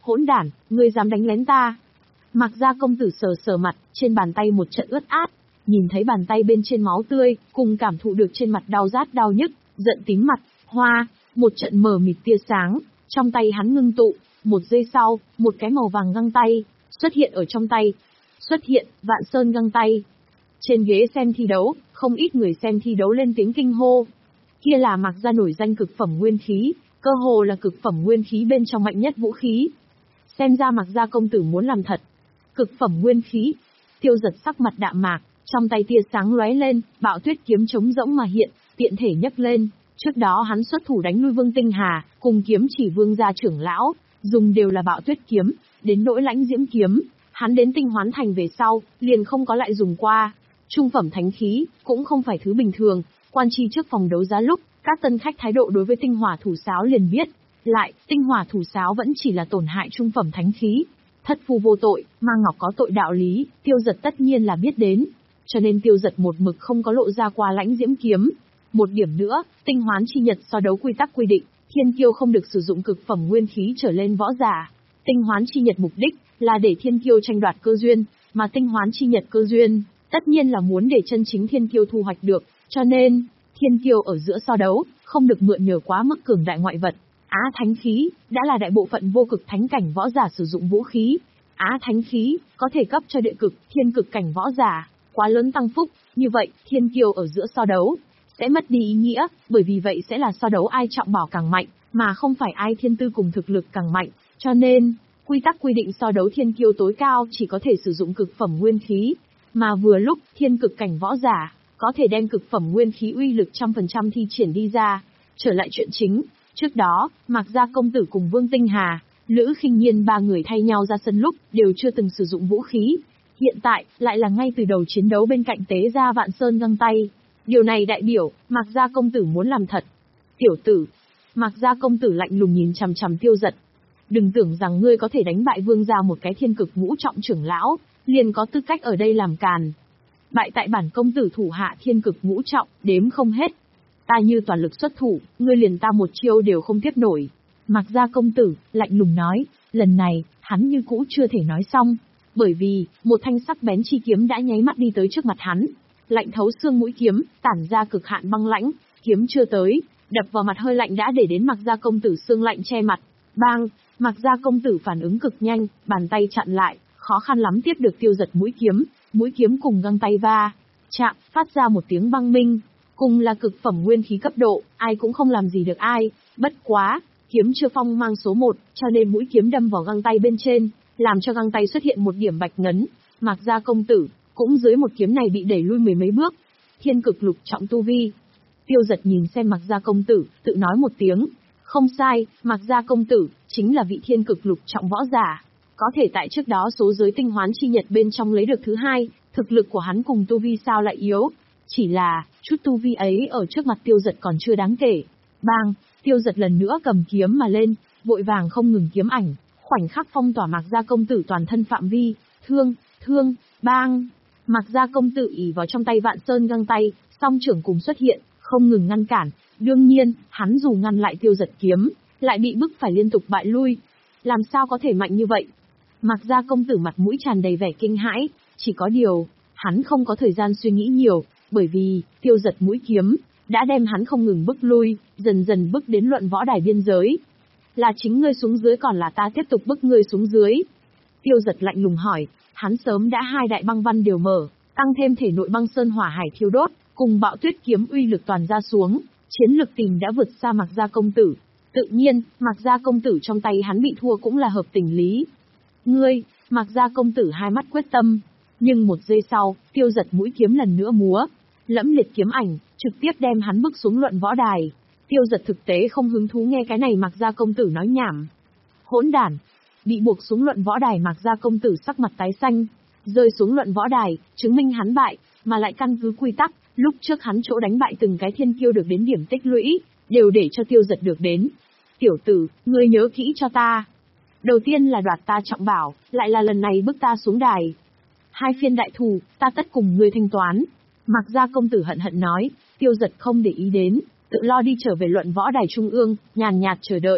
Hỗn đản, ngươi dám đánh lén ta? Mạc Gia công tử sờ sờ mặt, trên bàn tay một trận ướt át, nhìn thấy bàn tay bên trên máu tươi, cùng cảm thụ được trên mặt đau rát đau nhức, giận tím mặt, hoa, một trận mờ mịt tia sáng, trong tay hắn ngưng tụ, một giây sau, một cái màu vàng găng tay xuất hiện ở trong tay. Xuất hiện, Vạn Sơn găng tay. Trên ghế xem thi đấu, không ít người xem thi đấu lên tiếng kinh hô. Kia là Mạc Gia nổi danh cực phẩm nguyên khí, cơ hồ là cực phẩm nguyên khí bên trong mạnh nhất vũ khí. Xem ra Mạc Gia công tử muốn làm thật. Cực phẩm nguyên khí. Tiêu Giật sắc mặt đạm mạc, trong tay tia sáng lóe lên, Bạo Tuyết kiếm trống rỗng mà hiện, tiện thể nhấc lên. Trước đó hắn xuất thủ đánh lui Vương Tinh Hà, cùng kiếm chỉ Vương gia trưởng lão, dùng đều là Bạo Tuyết kiếm, đến nỗi Lãnh Diễm kiếm, hắn đến Tinh Hoán Thành về sau, liền không có lại dùng qua. Trung phẩm thánh khí, cũng không phải thứ bình thường, quan chi trước phòng đấu giá lúc, các tân khách thái độ đối với tinh hỏa thủ sáo liền biết. Lại, tinh hỏa thủ sáo vẫn chỉ là tổn hại trung phẩm thánh khí. Thất phu vô tội, mang ngọc có tội đạo lý, Tiêu Giật tất nhiên là biết đến. Cho nên Tiêu Giật một mực không có lộ ra qua Lãnh Diễm kiếm. Một điểm nữa, tinh hoán chi nhật so đấu quy tắc quy định, thiên kiêu không được sử dụng cực phẩm nguyên khí trở lên võ giả. Tinh hoán chi nhật mục đích là để thiên kiêu tranh đoạt cơ duyên, mà tinh hoán chi nhật cơ duyên, tất nhiên là muốn để chân chính thiên kiêu thu hoạch được, cho nên, thiên kiêu ở giữa so đấu, không được mượn nhờ quá mức cường đại ngoại vật. Á thánh khí, đã là đại bộ phận vô cực thánh cảnh võ giả sử dụng vũ khí. Á thánh khí, có thể cấp cho địa cực, thiên cực cảnh võ giả, quá lớn tăng phúc, như vậy, thiên kiêu ở giữa so đấu, sẽ mất đi ý nghĩa, bởi vì vậy sẽ là so đấu ai trọng bảo càng mạnh, mà không phải ai thiên tư cùng thực lực càng mạnh, cho nên, quy tắc quy định so đấu thiên kiêu tối cao chỉ có thể sử dụng cực phẩm nguyên khí, mà vừa lúc, thiên cực cảnh võ giả, có thể đem cực phẩm nguyên khí uy lực trăm phần trăm thi triển đi ra. Trở lại chuyện chính, trước đó, Mạc Gia công tử cùng Vương Tinh Hà, Lữ Khinh Nhiên ba người thay nhau ra sân lúc, đều chưa từng sử dụng vũ khí. Hiện tại, lại là ngay từ đầu chiến đấu bên cạnh tế ra Vạn Sơn găng tay. Điều này đại biểu, Mạc Gia công tử muốn làm thật. Tiểu tử. Mạc Gia công tử lạnh lùng nhìn chằm chằm Tiêu Giật. Đừng tưởng rằng ngươi có thể đánh bại Vương gia một cái thiên cực ngũ trọng trưởng lão, liền có tư cách ở đây làm càn. Bại tại bản công tử thủ hạ thiên cực ngũ trọng, đếm không hết. Ta như toàn lực xuất thủ, ngươi liền ta một chiêu đều không tiếp nổi. Mạc Gia công tử, lạnh lùng nói, lần này, hắn như cũ chưa thể nói xong. Bởi vì, một thanh sắc bén chi kiếm đã nháy mắt đi tới trước mặt hắn. Lạnh thấu xương mũi kiếm, tản ra cực hạn băng lãnh, kiếm chưa tới, đập vào mặt hơi lạnh đã để đến Mạc Gia công tử xương lạnh che mặt. Bang, Mạc Gia công tử phản ứng cực nhanh, bàn tay chặn lại, khó khăn lắm tiếp được Tiêu Giật mũi kiếm, mũi kiếm cùng găng tay va chạm, phát ra một tiếng băng minh. Cùng là cực phẩm nguyên khí cấp độ, ai cũng không làm gì được ai, bất quá, kiếm chưa phong mang số một, cho nên mũi kiếm đâm vào găng tay bên trên, làm cho găng tay xuất hiện một điểm bạch ngấn. Mạc Gia công tử, cũng dưới một kiếm này bị đẩy lui mười mấy bước. Thiên cực lục trọng tu vi. Tiêu Giật nhìn xem Mạc Gia công tử, tự nói một tiếng. Không sai, Mạc Gia công tử, chính là vị thiên cực lục trọng võ giả. Có thể tại trước đó số giới tinh hoán chi nhật bên trong lấy được thứ hai, thực lực của hắn cùng tu vi sao lại yếu. Chỉ là, chút tu vi ấy ở trước mặt Tiêu Giật còn chưa đáng kể. Bang, Tiêu Giật lần nữa cầm kiếm mà lên, vội vàng không ngừng kiếm ảnh, khoảnh khắc phong tỏa Mạc Gia công tử toàn thân phạm vi, thương, thương, bang. Mạc Gia công tử ỷ vào trong tay Vạn Sơn găng tay, song trưởng cùng xuất hiện, không ngừng ngăn cản. Đương nhiên, hắn dù ngăn lại Tiêu Giật kiếm, lại bị bức phải liên tục bại lui. Làm sao có thể mạnh như vậy? Mạc Gia công tử mặt mũi tràn đầy vẻ kinh hãi, chỉ có điều, hắn không có thời gian suy nghĩ nhiều, bởi vì, Tiêu Giật mũi kiếm, đã đem hắn không ngừng bức lui, dần dần bức đến luận võ đài biên giới. Là chính ngươi xuống dưới còn là ta tiếp tục bức ngươi xuống dưới? Tiêu Giật lạnh lùng hỏi, hắn sớm đã hai đại băng văn đều mở, tăng thêm thể nội băng sơn hỏa hải thiêu đốt, cùng Bạo Tuyết kiếm uy lực toàn ra xuống, chiến lực tìm đã vượt xa Mạc Gia công tử. Tự nhiên, Mạc Gia công tử trong tay hắn bị thua cũng là hợp tình lý. Ngươi, Mạc Gia công tử hai mắt quyết tâm, nhưng một giây sau, Tiêu Giật mũi kiếm lần nữa múa, lẫm liệt kiếm ảnh, trực tiếp đem hắn bức xuống luận võ đài. Tiêu Giật thực tế không hứng thú nghe cái này Mạc Gia công tử nói nhảm. Hỗn đản, bị buộc xuống luận võ đài Mạc Gia công tử sắc mặt tái xanh, rơi xuống luận võ đài, chứng minh hắn bại, mà lại căn cứ quy tắc, lúc trước hắn chỗ đánh bại từng cái thiên kiêu được đến điểm tích lũy, đều để cho Tiêu Giật được đến. Tiểu tử, ngươi nhớ kỹ cho ta. Đầu tiên là đoạt ta trọng bảo, lại là lần này bức ta xuống đài. Hai phiên đại thù, ta tất cùng ngươi thanh toán. Mạc Gia công tử hận hận nói, Tiêu Giật không để ý đến, tự lo đi trở về luận võ đài trung ương, nhàn nhạt chờ đợi.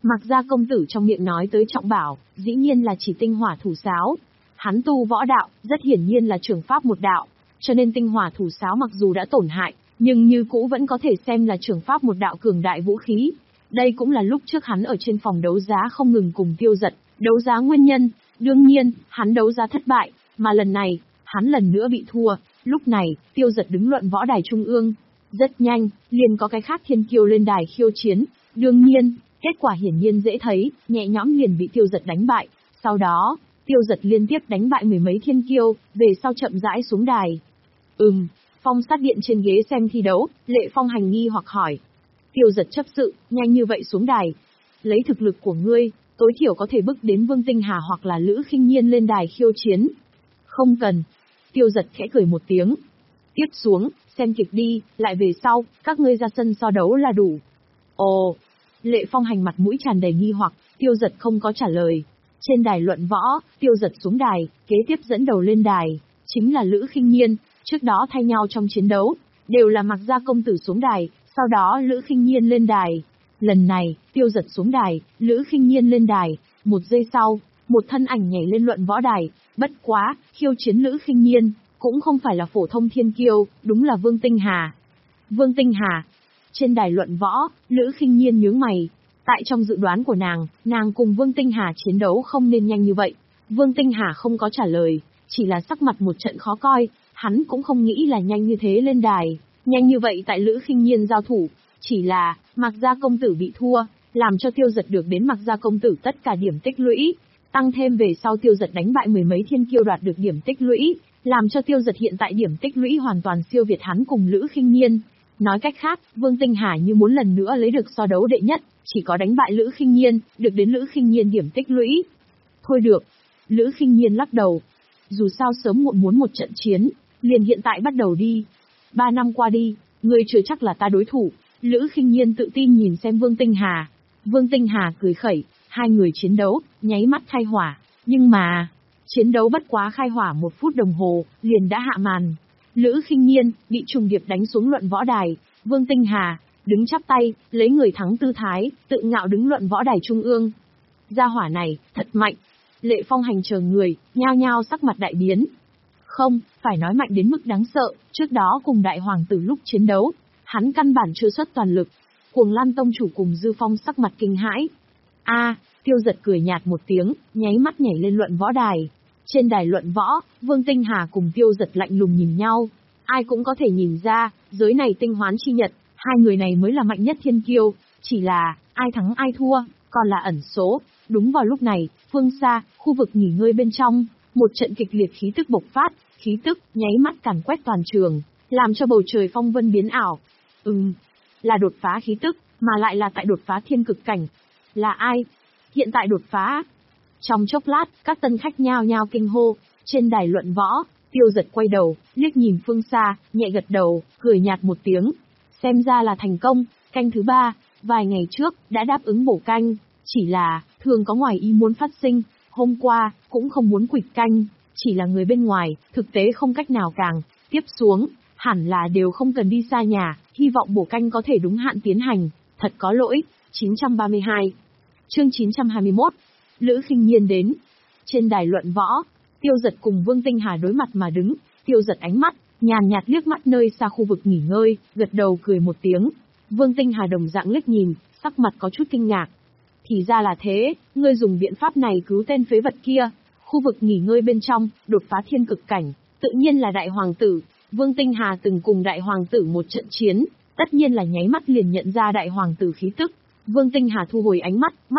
Mặc gia công tử trong miệng nói tới trọng bảo, dĩ nhiên là chỉ tinh hỏa thủ sáo. Hắn tu võ đạo, rất hiển nhiên là trường pháp một đạo, cho nên tinh hỏa thủ sáo mặc dù đã tổn hại, nhưng như cũ vẫn có thể xem là trường pháp một đạo cường đại vũ khí. Đây cũng là lúc trước hắn ở trên phòng đấu giá không ngừng cùng Tiêu Dật đấu giá nguyên nhân. Đương nhiên, hắn đấu giá thất bại, mà lần này, hắn lần nữa bị thua. Lúc này, Tiêu Dật đứng luận võ đài trung ương. Rất nhanh, liền có cái khác thiên kiêu lên đài khiêu chiến. Đương nhiên, kết quả hiển nhiên dễ thấy, nhẹ nhõm liền bị Tiêu Dật đánh bại. Sau đó, Tiêu Dật liên tiếp đánh bại mười mấy thiên kiêu, về sau chậm rãi xuống đài. Ừm, Phong Sát Điện trên ghế xem thi đấu, Lệ Phong hành nghi hoặc hỏi. Tiêu Dật chấp sự, nhanh như vậy xuống đài. Lấy thực lực của ngươi, tối thiểu có thể bước đến Vương Tinh Hà hoặc là Lữ Khinh Nhiên lên đài khiêu chiến. Không cần. Tiêu Dật khẽ cười một tiếng. Tiếp xuống, xem kịch đi, lại về sau, các ngươi ra sân so đấu là đủ. Ồ, Lệ Phong hành mặt mũi tràn đầy nghi hoặc, Tiêu Dật không có trả lời. Trên đài luận võ, Tiêu Dật xuống đài, kế tiếp dẫn đầu lên đài, chính là Lữ Khinh Nhiên, trước đó thay nhau trong chiến đấu, đều là Mặc gia công tử xuống đài, sau đó Lữ Khinh Nhiên lên đài. Lần này, Tiêu Dật xuống đài, Lữ Khinh Nhiên lên đài, một giây sau, một thân ảnh nhảy lên luận võ đài, bất quá, khiêu chiến Lữ Khinh Nhiên, cũng không phải là phổ thông thiên kiêu, đúng là Vương Tinh Hà. Vương Tinh Hà. Trên đài luận võ, Lữ Khinh Nhiên nhướng mày. Tại trong dự đoán của nàng, nàng cùng Vương Tinh Hà chiến đấu không nên nhanh như vậy. Vương Tinh Hà không có trả lời, chỉ là sắc mặt một trận khó coi, hắn cũng không nghĩ là nhanh như thế lên đài, nhanh như vậy tại Lữ Khinh Nhiên giao thủ, chỉ là, Mặc gia công tử bị thua, làm cho Tiêu Dật được đến Mặc gia công tử tất cả điểm tích lũy, tăng thêm về sau Tiêu Dật đánh bại mười mấy thiên kiêu đoạt được điểm tích lũy, làm cho Tiêu Dật hiện tại điểm tích lũy hoàn toàn siêu việt hắn cùng Lữ Khinh Nhiên. Nói cách khác, Vương Tinh Hà như muốn lần nữa lấy được so đấu đệ nhất, chỉ có đánh bại Lữ Khinh Nhiên, được đến Lữ Khinh Nhiên điểm tích lũy. Thôi được. Lữ Khinh Nhiên lắc đầu. Dù sao sớm muộn muốn một trận chiến, liền hiện tại bắt đầu đi. Ba năm qua đi, ngươi chưa chắc là ta đối thủ. Lữ Khinh Nhiên tự tin nhìn xem Vương Tinh Hà. Vương Tinh Hà cười khẩy, hai người chiến đấu, nháy mắt khai hỏa. Nhưng mà, chiến đấu bất quá khai hỏa một phút đồng hồ, liền đã hạ màn. Lữ Khinh Nhiên bị trùng điệp đánh xuống luận võ đài, Vương Tinh Hà đứng chắp tay, lấy người thắng tư thái, tự ngạo đứng luận võ đài trung ương. Gia hỏa này, thật mạnh. Lệ Phong hành chờ người, nhao nhao sắc mặt đại biến. Không, phải nói mạnh đến mức đáng sợ, trước đó cùng đại hoàng tử lúc chiến đấu, hắn căn bản chưa xuất toàn lực. Cuồng Lan tông chủ cùng Dư Phong sắc mặt kinh hãi. A, Tiêu Dật cười nhạt một tiếng, nháy mắt nhảy lên luận võ đài. Trên đài luận võ, Vương Tinh Hà cùng Tiêu Dật lạnh lùng nhìn nhau. Ai cũng có thể nhìn ra, giới này tinh hoán chi nhật, hai người này mới là mạnh nhất thiên kiêu, chỉ là, ai thắng ai thua, còn là ẩn số. Đúng vào lúc này, phương xa, khu vực nghỉ ngơi bên trong, một trận kịch liệt khí tức bộc phát, khí tức, nháy mắt càn quét toàn trường, làm cho bầu trời phong vân biến ảo. Ừm, là đột phá khí tức, mà lại là tại đột phá thiên cực cảnh. Là ai? Hiện tại đột phá. Trong chốc lát, các tân khách nhao nhao kinh hô, trên đài luận võ, Tiêu Dật quay đầu, liếc nhìn phương xa, nhẹ gật đầu, cười nhạt một tiếng. Xem ra là thành công, canh thứ ba, vài ngày trước, đã đáp ứng bổ canh, chỉ là, thường có ngoài ý muốn phát sinh, hôm qua, cũng không muốn quỵt canh, chỉ là người bên ngoài, thực tế không cách nào càng, tiếp xuống, hẳn là đều không cần đi xa nhà, hy vọng bổ canh có thể đúng hạn tiến hành, thật có lỗi, chín trăm ba mươi hai. Chương chín trăm hai mươi mốt, Lữ Khinh Nhiên đến. Trên đài luận võ, Tiêu Dật cùng Vương Tinh Hà đối mặt mà đứng, Tiêu Dật ánh mắt, nhàn nhạt liếc mắt nơi xa khu vực nghỉ ngơi, gật đầu cười một tiếng. Vương Tinh Hà đồng dạng liếc nhìn, sắc mặt có chút kinh ngạc. Thì ra là thế, ngươi dùng biện pháp này cứu tên phế vật kia. Khu vực nghỉ ngơi bên trong, đột phá thiên cực cảnh, tự nhiên là đại hoàng tử. Vương Tinh Hà từng cùng đại hoàng tử một trận chiến, tất nhiên là nháy mắt liền nhận ra đại hoàng tử khí tức. Vương Tinh Hà thu hồi ánh mắt, mắt